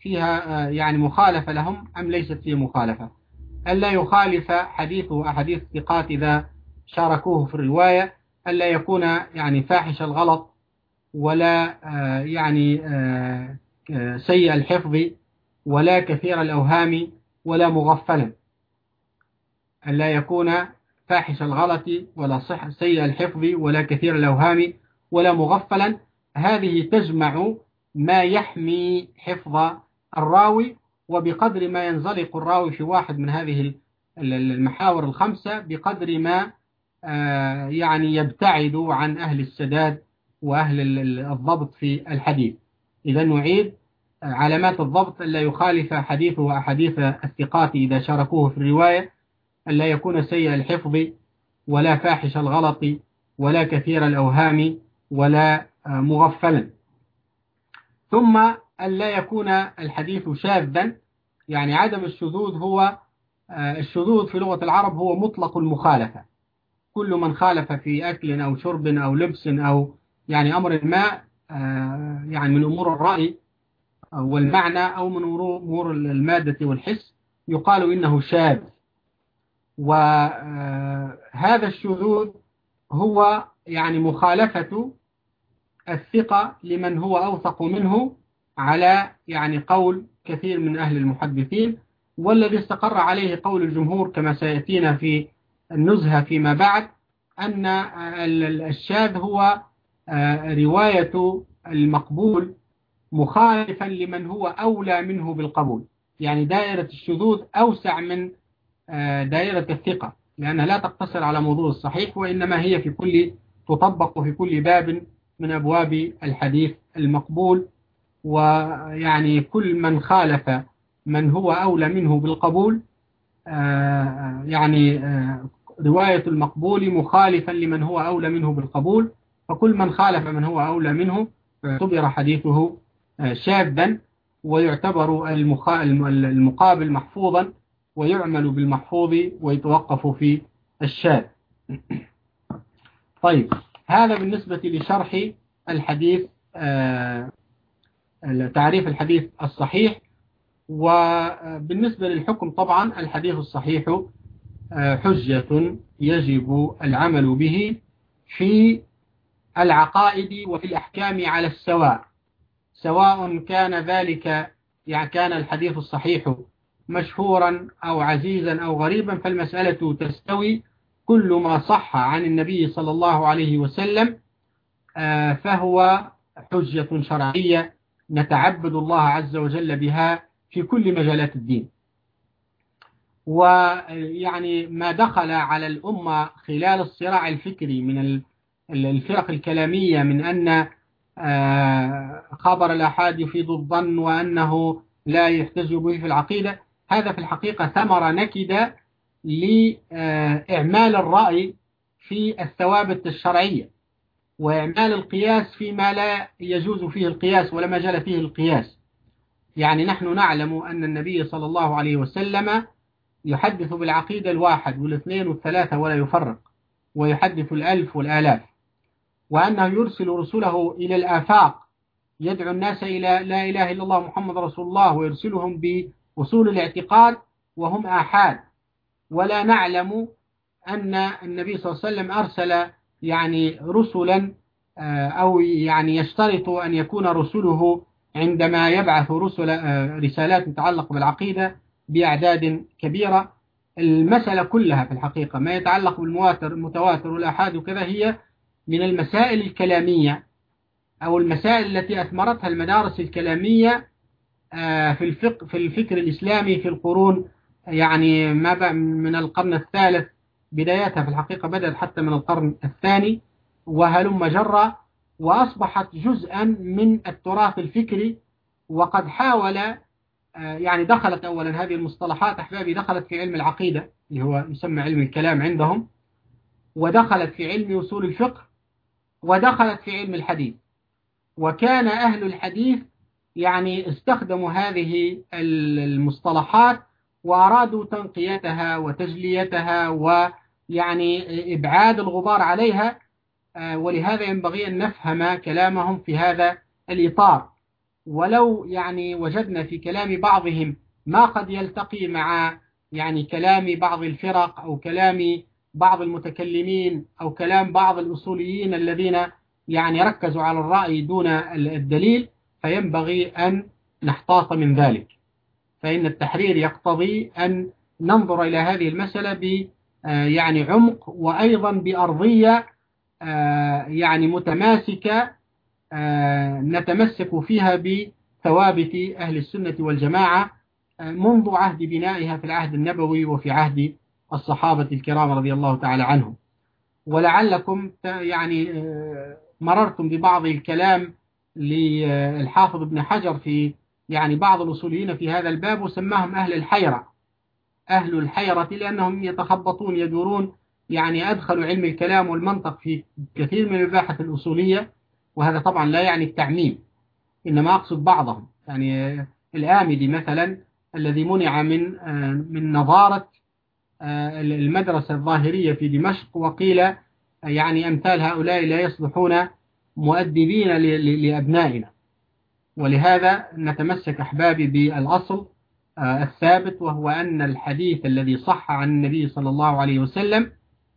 فيها يعني مخالفة لهم أم ليست فيها مخالفة. ألا يخالف حديثه أحاديث الثقات إذا شاركوه في الرواية، ألا يكون يعني فاحش الغلط ولا يعني سيء الحفظ ولا كثير الأوهام ولا مغفلا. ألا يكون فاحش الغلط ولا صح سيء الحفظ ولا كثير الأوهام ولا مغفلا. هذه تجمع ما يحمي حفظ الراوي، وبقدر ما ينزلق الراوي في واحد من هذه المحاور الخمسة بقدر ما يعني يبتعد عن أهل السداد وأهل الضبط في الحديث. إذا نعيد: علامات الضبط: ألا يخالف حديثه أحاديث الثقات إذا شاركوه في الرواية، ألا يكون سيء الحفظ ولا فاحش الغلط ولا كثير الأوهام ولا مغفلا. ثم ألا يكون الحديث شاذا، يعني عدم الشذوذ. هو الشذوذ في لغة العرب هو مطلق المخالفة، كل من خالف في أكل أو شرب أو لبس أو يعني أمر ما، يعني من أمور الرأي والمعنى أو من أمور المادة والحس، يقال إنه شاذ. وهذا الشذوذ هو يعني مخالفة الثقة لمن هو أوثق منه على يعني قول كثير من أهل المحدثين، والذي استقر عليه قول الجمهور كما سيأتينا في النزهة فيما بعد، أن الشاذ هو رواية المقبول مخالفا لمن هو أولى منه بالقبول. يعني دائرة الشذوذ أوسع من دائرة الثقة، لأنها لا تقتصر على موضوع الصحيح، وإنما هي في كل تطبق في كل باب من أبواب الحديث المقبول. ويعني كل من خالف من هو أولى منه بالقبول، يعني رواية المقبول مخالفا لمن هو أولى منه بالقبول، فكل من خالف من هو أولى منه اعتبر حديثه شاذا، ويعتبر المقابل محفوظا، ويعمل بالمحفوظ ويتوقف في الشاذ. طيب، هذا بالنسبة لشرح الحديث، تعريف الحديث الصحيح. وبالنسبة للحكم، طبعا الحديث الصحيح حجة يجب العمل به في العقائد وفي الأحكام على السواء، سواء كان ذلك يعني كان الحديث الصحيح مشهورا أو عزيزا أو غريبا، فالمسألة تستوي. كل ما صح عن النبي صلى الله عليه وسلم فهو حجة شرعية نتعبد الله عز وجل بها في كل مجالات الدين. ويعني ما دخل على الأمة خلال الصراع الفكري من الفرق الكلامية من أن خبر الآحاد يفيد الظن وأنه لا يحتج به في العقيدة، هذا في الحقيقة ثمرة نكدة لإعمال الرأي في الثوابت الشرعية، وإعمال القياس فيما لا يجوز فيه القياس ولا مجال فيه القياس. يعني نحن نعلم أن النبي صلى الله عليه وسلم يحدث بالعقيدة الواحد والاثنين والثلاثة ولا يفرق، ويحدث الألف والآلاف، وأنه يرسل رسله إلى الآفاق يدعو الناس إلى لا إله إلا الله محمد رسول الله، ويرسلهم بأصول الاعتقاد وهم آحاد. ولا نعلم أن النبي صلى الله عليه وسلم أرسل يعني رسلا أو يعني يشترط أن يكون رسله عندما يبعث رسل رسالات تتعلق بالعقيدة بأعداد كبيرة. المسألة كلها في الحقيقة ما يتعلق بالمواتر المتواتر والآحاد وكذا هي من المسائل الكلامية أو المسائل التي أثمرتها المدارس الكلامية في الفقه في الفكر الإسلامي في القرون، يعني ما من القرن الثالث بدايتها، في الحقيقة بدأت حتى من القرن الثاني وهلم جرى، وأصبحت جزءا من التراث الفكري. وقد حاول يعني دخلت أولا هذه المصطلحات أحبابي دخلت في علم العقيدة اللي هو يسمى علم الكلام عندهم، ودخلت في علم أصول الفقه، ودخلت في علم الحديث. وكان أهل الحديث يعني استخدموا هذه المصطلحات وأرادوا تنقيتها وتجليتها ويعني إبعاد الغبار عليها، ولهذا ينبغي أن نفهم كلامهم في هذا الإطار. ولو يعني وجدنا في كلام بعضهم ما قد يلتقي مع يعني كلام بعض الفرق أو كلام بعض المتكلمين أو كلام بعض الأصوليين الذين يعني ركزوا على الرأي دون الدليل، فينبغي أن نحتاط من ذلك. فإن التحرير يقتضي أن ننظر إلى هذه المسألة ب يعني عمق، وأيضا بأرضية يعني متماسكة نتمسك فيها بثوابت أهل السنة والجماعة منذ عهد بنائها في العهد النبوي وفي عهد الصحابة الكرام رضي الله تعالى عنهم. ولعلكم يعني مررتم ببعض الكلام للحافظ ابن حجر في يعني بعض الأصوليين في هذا الباب، وسماهم أهل الحيرة، أهل الحيرة لأنهم يتخبطون يدورون، يعني أدخلوا علم الكلام والمنطق في كثير من المباحث الأصولية. وهذا طبعا لا يعني التعميم، إنما أقصد بعضهم. يعني الآمدي مثلا الذي منع من من نظارة المدرسة الظاهرية في دمشق، وقيل يعني أمثال هؤلاء لا يصلحون مؤدبين لأبنائنا. ولهذا نتمسك أحبابي بالأصل الثابت، وهو أن الحديث الذي صح عن النبي صلى الله عليه وسلم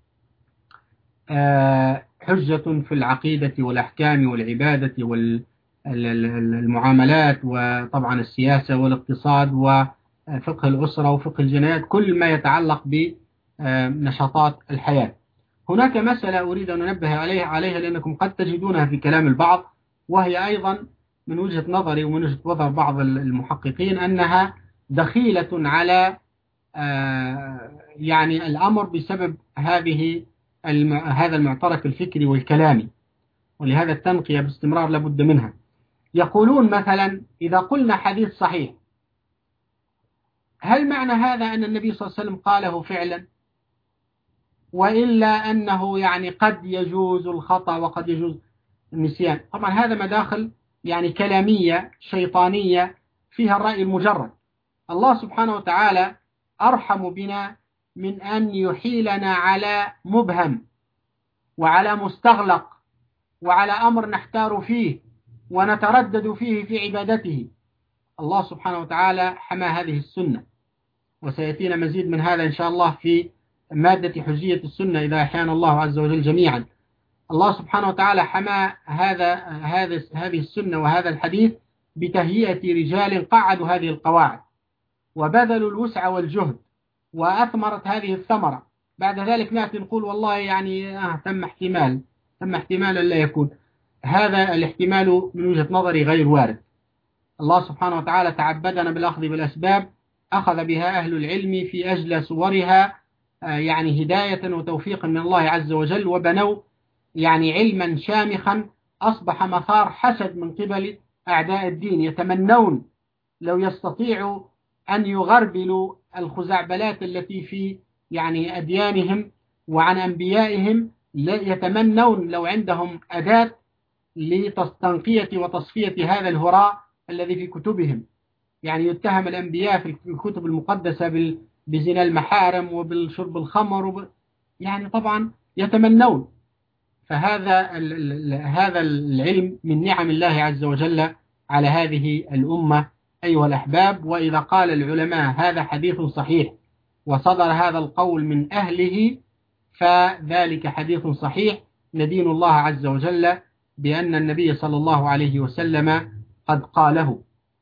حجة في العقيدة والأحكام والعبادة والمعاملات، وطبعا السياسة والاقتصاد وفقه الأسرة وفقه الجنايات، كل ما يتعلق بنشاطات الحياة. هناك مسألة أريد أن أنبه عليها عليها لأنكم قد تجدونها في كلام البعض، وهي أيضا من وجهة نظري ومن وجهة نظر بعض المحققين أنها دخيلة على يعني الأمر بسبب هذه هذا المعترك الفكري والكلامي، ولهذا التنقية باستمرار لابد منها. يقولون مثلا إذا قلنا حديث صحيح، هل معنى هذا أن النبي صلى الله عليه وسلم قاله فعلا، وإلا أنه يعني قد يجوز الخطأ وقد يجوز النسيان؟ طبعا هذا مداخل يعني كلامية شيطانية فيها الرأي المجرد. الله سبحانه وتعالى أرحم بنا من أن يحيلنا على مبهم وعلى مستغلق وعلى أمر نحتار فيه ونتردد فيه في عبادته. الله سبحانه وتعالى حمى هذه السنة، وسيأتينا مزيد من هذا إن شاء الله في مادة حجية السنة إذا أحيانا الله عز وجل جميعا. الله سبحانه وتعالى حمى هذا هذا هذه السنة وهذا الحديث بتهيئة رجال قعدوا هذه القواعد وبذلوا الوسع والجهد وأثمرت هذه الثمرة. بعد ذلك نأتي نقول والله يعني آه تم احتمال تم احتمال لا يكون. هذا الاحتمال من وجهة نظري غير وارد. الله سبحانه وتعالى تعبدنا بالأخذ بالأسباب، أخذ بها أهل العلم في أجل صورها آه يعني هداية وتوفيقا من الله عز وجل، وبنوا يعني علما شامخا أصبح مثار حسد من قبل أعداء الدين، يتمنون لو يستطيعوا أن يغربلوا الخزعبلات التي في يعني أديانهم وعن أنبيائهم، يتمنون لو عندهم أداة لتنقية وتصفية هذا الهراء الذي في كتبهم. يعني يتهم الأنبياء في الكتب المقدسة بزنا المحارم وبالشرب الخمر وب... يعني طبعا يتمنون. فهذا هذا العلم من نعم الله عز وجل على هذه الأمة أيها الأحباب. وإذا قال العلماء هذا حديث صحيح وصدر هذا القول من أهله، فذلك حديث صحيح ندين الله عز وجل بأن النبي صلى الله عليه وسلم قد قاله.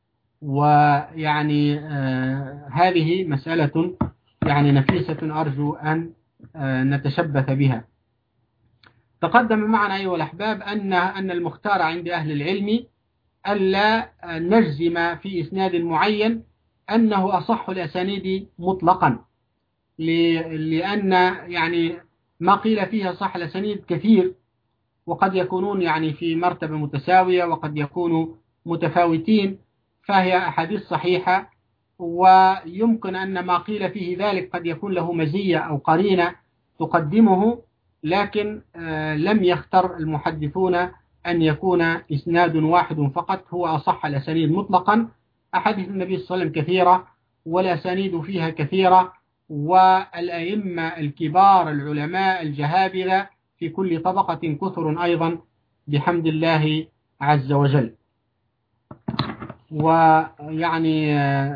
ويعني آه هذه مسألة يعني نفيسة أرجو أن آه نتشبث بها. تقدم معنا أيها الأحباب أن أن المختار عند أهل العلم ألا نجزم في إسناد معين أنه أصح الأسانيد مطلقا، لأن يعني ما قيل فيها صح الأسانيد كثير، وقد يكونون يعني في مرتبة متساوية وقد يكونوا متفاوتين، فهي أحاديث صحيحة، ويمكن أن ما قيل فيه ذلك قد يكون له مزية أو قرينة تقدمه، لكن لم يختر المحدثون أن يكون إسناد واحد فقط هو أصح الأسانيد مطلقا. أحاديث النبي صلى الله عليه وسلم كثيرة والأسانيد فيها كثيرة، والأئمة الكبار العلماء الجهابذة في كل طبقة كثر أيضا بحمد الله عز وجل. ويعني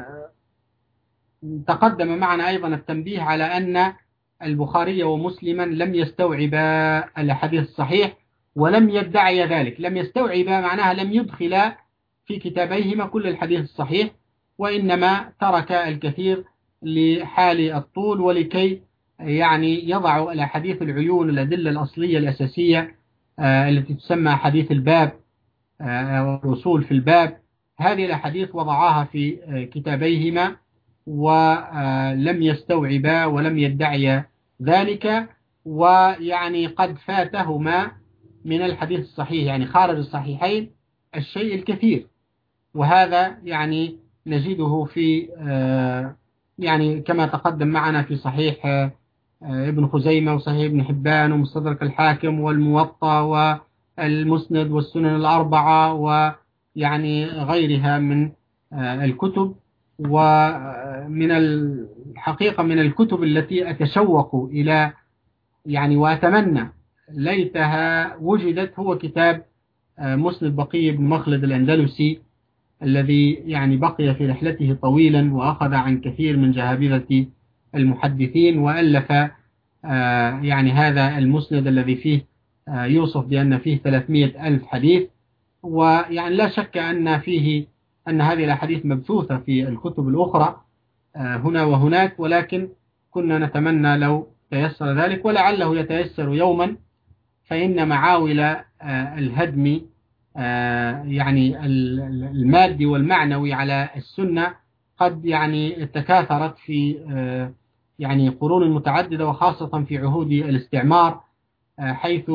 تقدم معنا أيضا التنبيه على أن البخاري ومسلما لم يستوعبا الحديث الصحيح ولم يدعي ذلك. لم يستوعبا معناها لم يدخل في كتابيهما كل الحديث الصحيح، وإنما ترك الكثير لحال الطول ولكي يعني يضع الأحاديث العيون الأدلة الأصلية الأساسية التي تسمى حديث الباب أو الوصول في الباب. هذه الأحاديث وضعاها في كتابيهما ولم يستوعبا ولم يدعي ذلك، ويعني قد فاتهما من الحديث الصحيح يعني خارج الصحيحين الشيء الكثير. وهذا يعني نجده في يعني كما تقدم معنا في صحيح ابن خزيمة وصحيح ابن حبان ومستدرك الحاكم والموطأ والمسند والسنن الأربعة ويعني غيرها من الكتب. ومن الحقيقة من الكتب التي أتشوق إلى يعني وأتمنى ليتها وجدت هو كتاب مسند بقي بن مخلد الأندلسي، الذي يعني بقي في رحلته طويلا وأخذ عن كثير من جهابذة المحدثين، وألف يعني هذا المسند الذي فيه يوصف بأن فيه ثلاثمائة ألف حديث. ويعني لا شك أن فيه أن هذه الأحاديث مبثوثة في الكتب الأخرى هنا وهناك، ولكن كنا نتمنى لو تيسر ذلك، ولعله يتيسر يوما، فإن معاول الهدم يعني المادي والمعنوي على السنة قد يعني تكاثرت في يعني قرون متعددة، وخاصة في عهود الاستعمار، حيث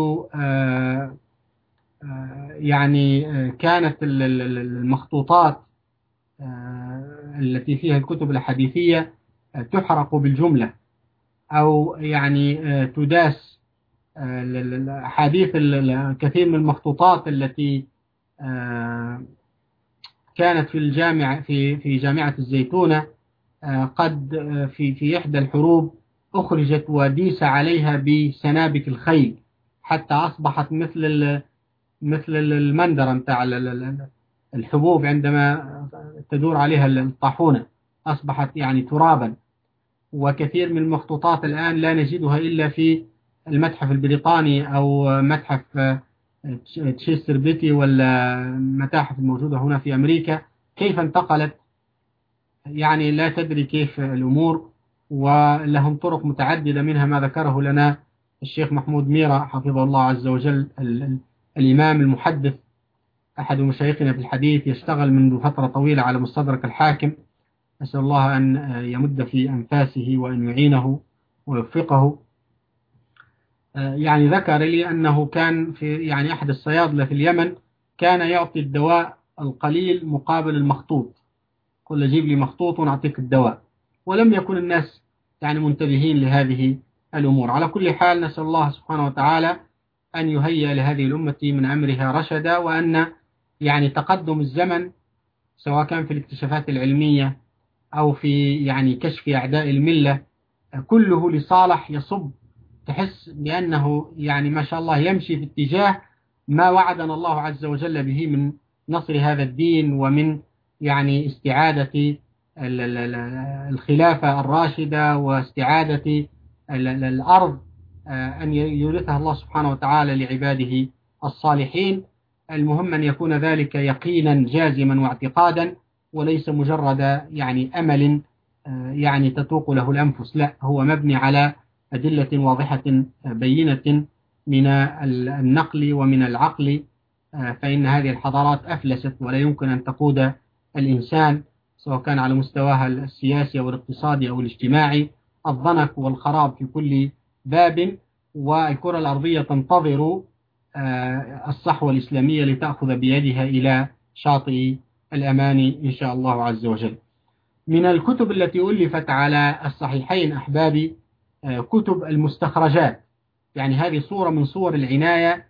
يعني كانت المخطوطات التي فيها الكتب الحديثية تحرق بالجملة، أو يعني تداس حديث كثير من المخطوطات التي كانت في الجامعة في في جامعة الزيتونة قد في في إحدى الحروب أخرجت وديس عليها بسنابك الخيل حتى أصبحت مثل مثل المندرة متاع الحبوب عندما تدور عليها الطاحونة، أصبحت يعني ترابا. وكثير من المخطوطات الآن لا نجدها إلا في المتحف البريطاني أو متحف تشيستر بيتي ولا المتاحف الموجودة هنا في أمريكا. كيف انتقلت يعني لا تدري كيف الأمور، ولهم طرق متعددة، منها ما ذكره لنا الشيخ محمود ميرا حفظه الله عز وجل، الإمام المحدث أحد مشايخنا في الحديث، يشتغل منذ فترة طويلة على مستدرك الحاكم. أسأل الله أن يمد في أنفاسه وأن يعينه ويوفقه. يعني ذكر لي أنه كان في يعني أحد الصيادلة في اليمن كان يعطي الدواء القليل مقابل المخطوط، قل جيب لي مخطوط ونعطيك الدواء، ولم يكن الناس يعني منتبهين لهذه الأمور. على كل حال نسأل الله سبحانه وتعالى أن يهيئ لهذه الأمة من أمرها رشدا، وأن يعني تقدم الزمن سواء كان في الاكتشافات العلمية أو في يعني كشف أعداء الملة كله لصالح يصب، تحس بأنه يعني ما شاء الله يمشي في اتجاه ما وعدنا الله عز وجل به من نصر هذا الدين، ومن يعني استعادة الخلافة الراشدة واستعادة الأرض أن يورثها الله سبحانه وتعالى لعباده الصالحين. المهم أن يكون ذلك يقينا جازما واعتقادا، وليس مجرد يعني أمل يعني تتوق له الأنفس، لا، هو مبني على أدلة واضحة بينة من النقل ومن العقل. فإن هذه الحضارات أفلست ولا يمكن أن تقود الإنسان سواء كان على مستواها السياسي أو الاقتصادي أو الاجتماعي. الضنك والخراب في كل باب، والكرة الأرضية تنتظر الصحوة الإسلامية لتأخذ بيدها إلى شاطئ الأمان إن شاء الله عز وجل. من الكتب التي ألفت على الصحيحين أحبابي كتب المستخرجات، يعني هذه صورة من صور العناية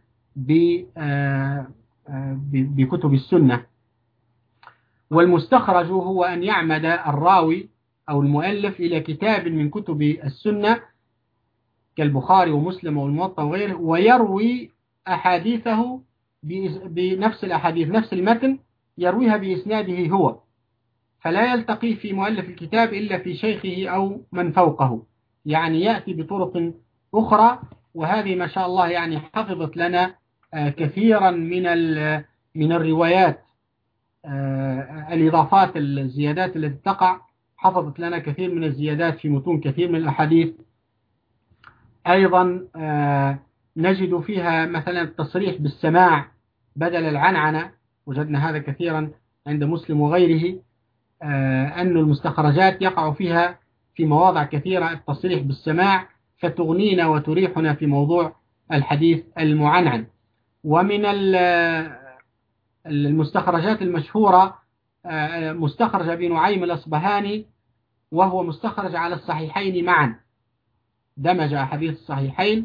بكتب السنة. والمستخرج هو أن يعمد الراوي أو المؤلف إلى كتاب من كتب السنة كالبخاري ومسلم والموطأ وغيره، ويروي أحاديثه بنفس الأحاديث نفس المتن يرويها بإسناده هو، فلا يلتقي في مؤلف الكتاب إلا في شيخه أو من فوقه، يعني يأتي بطرق أخرى. وهذه ما شاء الله يعني حفظت لنا كثيرا من من الروايات، الإضافات الزيادات التي تقع، حفظت لنا كثير من الزيادات في متون كثير من الأحاديث. أيضا نجد فيها مثلا التصريح بالسماع بدل العنعنة، وجدنا هذا كثيرا عند مسلم وغيره، أن المستخرجات يقع فيها في مواضع كثيرة التصريح بالسماع، فتغنينا وتريحنا في موضوع الحديث المعنعن. ومن المستخرجات المشهورة مستخرج أبي نعيم الأصبهاني، وهو مستخرج على الصحيحين معا، دمج أحاديث الصحيحين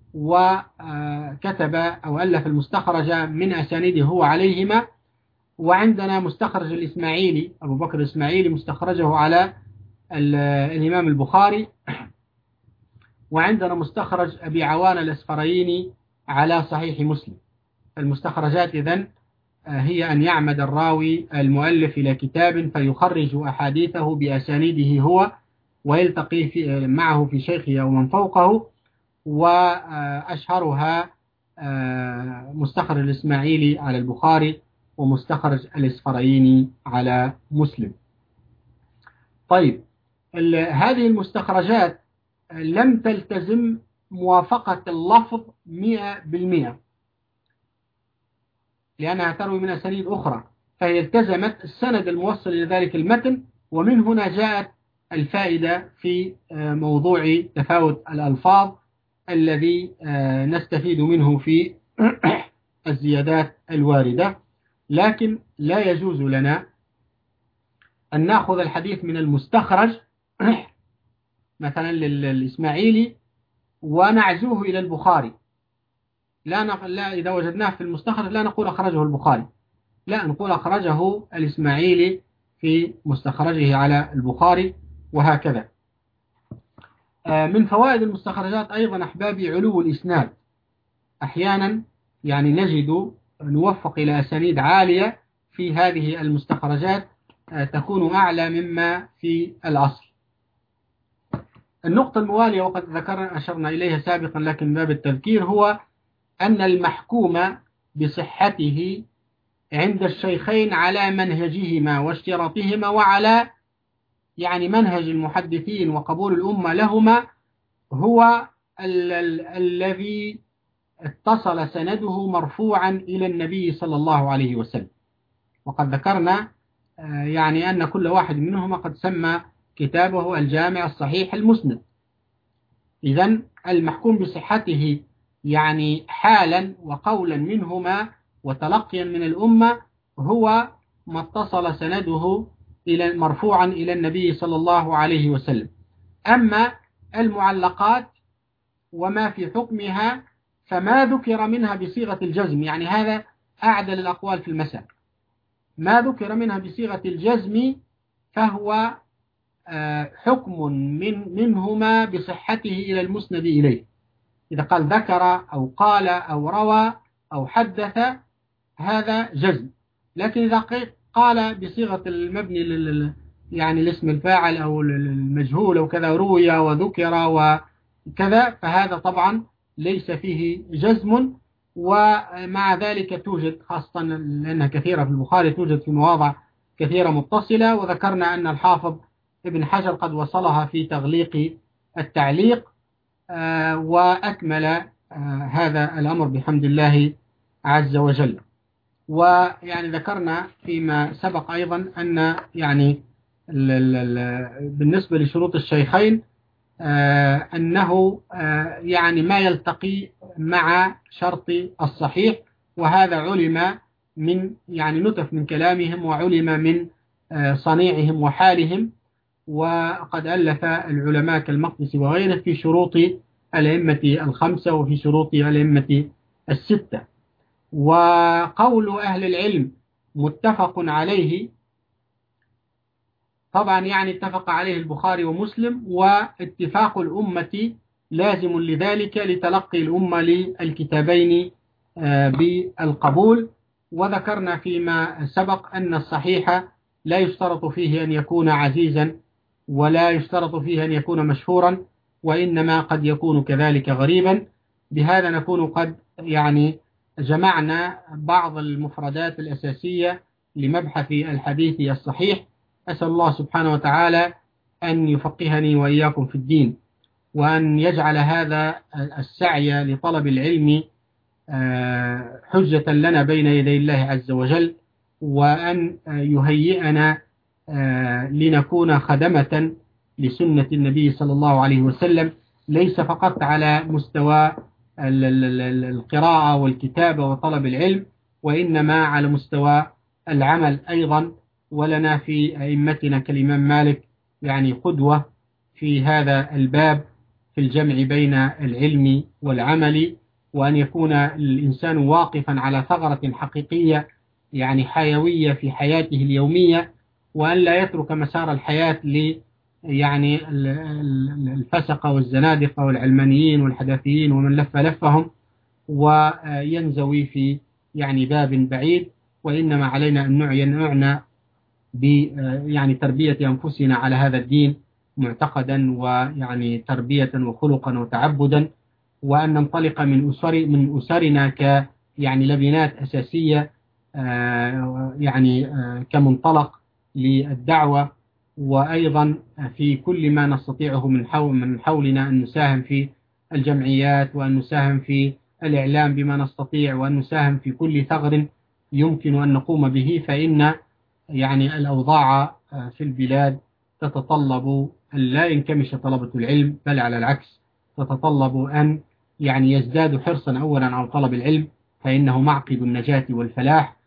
وكتب أو ألف المستخرج من أسانيده هو عليهما. وعندنا مستخرج الإسماعيلي، أبو بكر الإسماعيلي مستخرجه على الإمام البخاري. وعندنا مستخرج أبي عوان الأسفريني على صحيح مسلم. المستخرجات إذن هي أن يعمد الراوي المؤلف إلى كتاب فيخرج أحاديثه بأسانيده هو، ويلتقي في معه في شيخه أو من فوقه. وأشهرها مستخرج الإسماعيلي على البخاري، ومستخرج الإسفرايني على مسلم. طيب، هذه المستخرجات لم تلتزم موافقة اللفظ مئة بالمئة، لأنها تروي من أسانيد أخرى، فهي التزمت السند الموصل إلى ذلك المتن. ومن هنا جاءت الفائدة في موضوع تفاوت الألفاظ الذي نستفيد منه في الزيادات الواردة. لكن لا يجوز لنا أن نأخذ الحديث من المستخرج مثلا للإسماعيلي ونعزوه إلى البخاري. لا, نق... لا إذا وجدناه في المستخرج لا نقول أخرجه البخاري، لا نقول أخرجه الإسماعيلي في مستخرجه على البخاري، وهكذا. من فوائد المستخرجات أيضا أحبابي علو الإسناد. أحيانا يعني نجد نوفق إلى أسانيد عالية في هذه المستخرجات تكون أعلى مما في الأصل. النقطة الموالية وقد ذكرنا أشرنا إليها سابقا لكن باب التذكير، هو أن المحكوم بصحته عند الشيخين على منهجهما واشتراطهما، وعلى يعني منهج المحدثين وقبول الأمة لهما، هو ال ال الذي اتصل سنده مرفوعا إلى النبي صلى الله عليه وسلم. وقد ذكرنا يعني أن كل واحد منهما قد سمى كتابه الجامع الصحيح المسند. إذن المحكوم بصحته يعني حالا وقولا منهما وتلقيا من الأمة هو ما اتصل سنده إلى مرفوعا إلى النبي صلى الله عليه وسلم. أما المعلقات وما في حكمها فما ذكر منها بصيغة الجزم، يعني هذا أعدل الأقوال في المسألة، ما ذكر منها بصيغة الجزم فهو حكم من منهما بصحته إلى المسند إليه. إذا قال ذكر أو قال أو روى أو حدث هذا جزم، لكن إذا قال بصيغة المبني لل يعني الاسم الفاعل أو المجهول أو كذا، روي وذكر وكذا، فهذا طبعا ليس فيه جزم. ومع ذلك توجد، خاصة لأنها كثيرة في البخاري، توجد في مواضع كثيرة متصلة، وذكرنا أن الحافظ ابن حجر قد وصلها في تغليق التعليق، آه وأكمل آه هذا الأمر بحمد الله عز وجل. ويعني ذكرنا فيما سبق أيضا أن يعني ال ال بالنسبة لشروط الشيخين آه أنه آه يعني ما يلتقي مع شرط الصحيح، وهذا علم من يعني نتف من كلامهم، وعلم من آه صنيعهم وحالهم. وقد ألف العلماء كالمقدسي وغيره في شروط الأئمة الخمسة وفي شروط الأئمة الستة. وقول أهل العلم متفق عليه، طبعا يعني اتفق عليه البخاري ومسلم، واتفاق الأمة لازم لذلك لتلقي الأمة للكتابين بالقبول. وذكرنا فيما سبق أن الصحيح لا يشترط فيه أن يكون عزيزا ولا يشترط فيه أن يكون مشهورا، وإنما قد يكون كذلك غريبا. بهذا نكون قد يعني جمعنا بعض المفردات الأساسية لمبحث الحديث الصحيح. أسأل الله سبحانه وتعالى أن يفقهني وإياكم في الدين، وأن يجعل هذا السعي لطلب العلم حجة لنا بين يدي الله عز وجل، وأن يهيئنا لنكون خدمة لسنة النبي صلى الله عليه وسلم، ليس فقط على مستوى القراءة والكتابة وطلب العلم، وإنما على مستوى العمل أيضا. ولنا في أئمتنا كالإمام مالك يعني قدوة في هذا الباب في الجمع بين العلم والعمل، وأن يكون الإنسان واقفا على ثغرة حقيقية يعني حيوية في حياته اليومية، وأن لا يترك مسار الحياة ل يعني الفسقة والزنادقة والعلمانيين والحداثيين ومن لف لفهم وينزوي في يعني باب بعيد. وإنما علينا أن نعنى ب يعني تربية أنفسنا على هذا الدين معتقدا ويعني تربية وخلقا وتعبدا، وأن ننطلق من أسر من أسرنا ك يعني لبنات أساسية يعني كمنطلق للدعوة، وأيضا في كل ما نستطيعه من حول من حولنا أن نساهم في الجمعيات، وأن نساهم في الإعلام بما نستطيع، وأن نساهم في كل ثغر يمكن أن نقوم به، فإن يعني الأوضاع في البلاد تتطلب أن لا ينكمش طلبة العلم، بل على العكس تتطلب أن يعني يزداد حرصا أولا على طلب العلم، فإنه معقد النجاة والفلاح،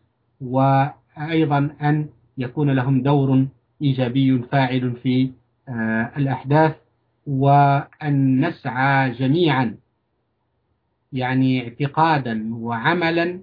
وأيضا أن يكون لهم دور إيجابي فاعل في الأحداث، وأن نسعى جميعا يعني اعتقادا وعملا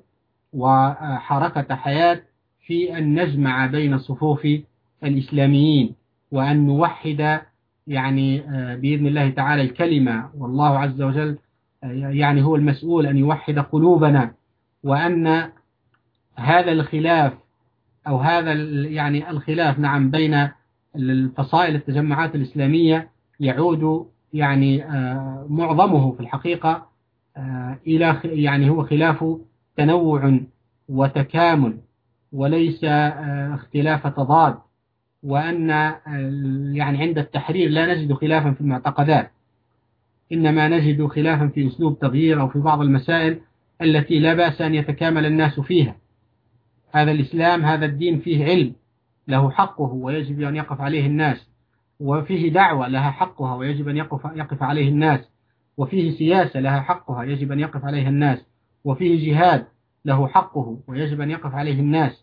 وحركة حياة في أن نجمع بين صفوف الإسلاميين، وأن نوحد يعني بإذن الله تعالى الكلمة، والله عز وجل يعني هو المسؤول أن يوحد قلوبنا، وأن هذا الخلاف أو هذا يعني الخلاف نعم بين الفصائل التجمعات الإسلامية يعود يعني معظمه في الحقيقة إلى يعني هو خلاف تنوع وتكامل وليس اختلاف تضاد، وأن يعني عند التحرير لا نجد خلافا في المعتقدات، إنما نجد خلافا في أسلوب تغيير أو في بعض المسائل التي لا بأس أن يتكامل الناس فيها. هذا الإسلام هذا الدين فيه علم له حقه ويجب أن يقف عليه الناس، وفيه دعوة لها حقها ويجب أن يقف, يقف عليه الناس، وفيه سياسة لها حقها يجب أن يقف عليها الناس، وفيه جهاد له حقه ويجب أن يقف عليه الناس.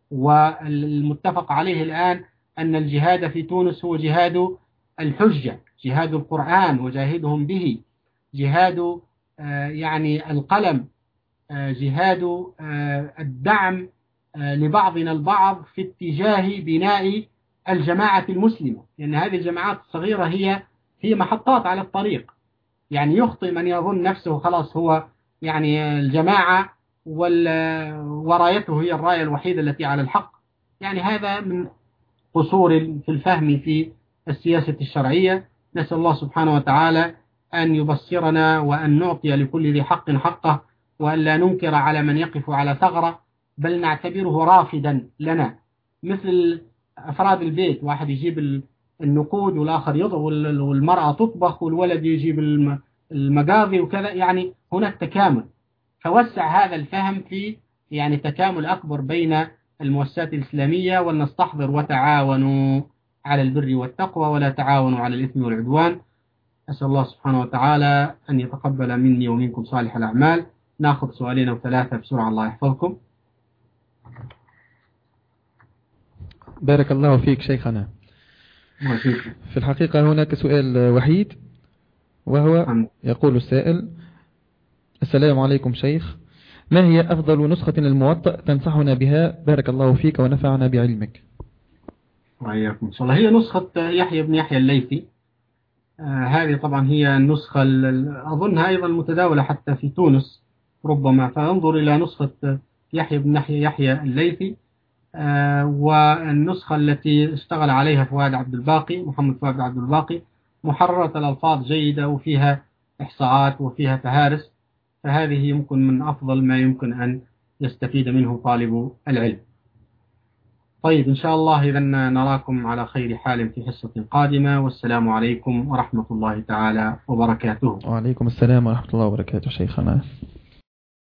والمتفق عليه الآن أن الجهاد في تونس هو جهاد الحجة، جهاد القرآن وجاهدهم به، جهاد يعني القلم، جهاد الدعم لبعضنا البعض في اتجاه بناء الجماعة المسلمة، لأن هذه الجماعات الصغيرة هي هي محطات على الطريق. يعني يخطئ من يظن نفسه خلاص هو يعني الجماعة ورايته هي الراية الوحيدة التي على الحق، يعني هذا من قصور في الفهم في السياسة الشرعية. نسأل الله سبحانه وتعالى أن يبصرنا وأن نعطي لكل ذي حق حقه، وأن لا ننكر على من يقف على ثغرة، بل نعتبره رافدا لنا مثل أفراد البيت، واحد يجيب النقود والآخر يضع، والمرأة تطبخ والولد يجيب المقاضي وكذا، يعني هناك تكامل. فوسع هذا الفهم في يعني تكامل أكبر بين المؤسسات الإسلامية، ولنستحضر وتعاونوا على البر والتقوى ولا تعاونوا على الإثم والعدوان. أسأل الله سبحانه وتعالى أن يتقبل مني ومنكم صالح الأعمال. نأخذ سؤالين أو ثلاثة بسرعة الله يحفظكم. بارك الله فيك شيخنا. في الحقيقة هناك سؤال وحيد، وهو يقول السائل: السلام عليكم شيخ، ما هي أفضل نسخة الموطأ تنصحنا بها؟ بارك الله فيك ونفعنا بعلمك. وإياكم إن شاء الله. هي نسخة يحيى بن يحيى الليثي، آه هذه طبعا هي النسخة أظنها أيضا متداولة حتى في تونس ربما، فانظر إلى نسخة يحيى بن يحيى يحيى الليثي. آه والنسخة التي اشتغل عليها فؤاد عبد الباقي محمد فؤاد عبد الباقي محررة الألفاظ جيدة وفيها إحصاءات وفيها فهارس، فهذه يمكن من أفضل ما يمكن أن يستفيد منه طالب العلم. طيب إن شاء الله إذا نراكم على خير حال في حصة قادمة، والسلام عليكم ورحمة الله تعالى وبركاته. وعليكم السلام ورحمة الله وبركاته شيخنا.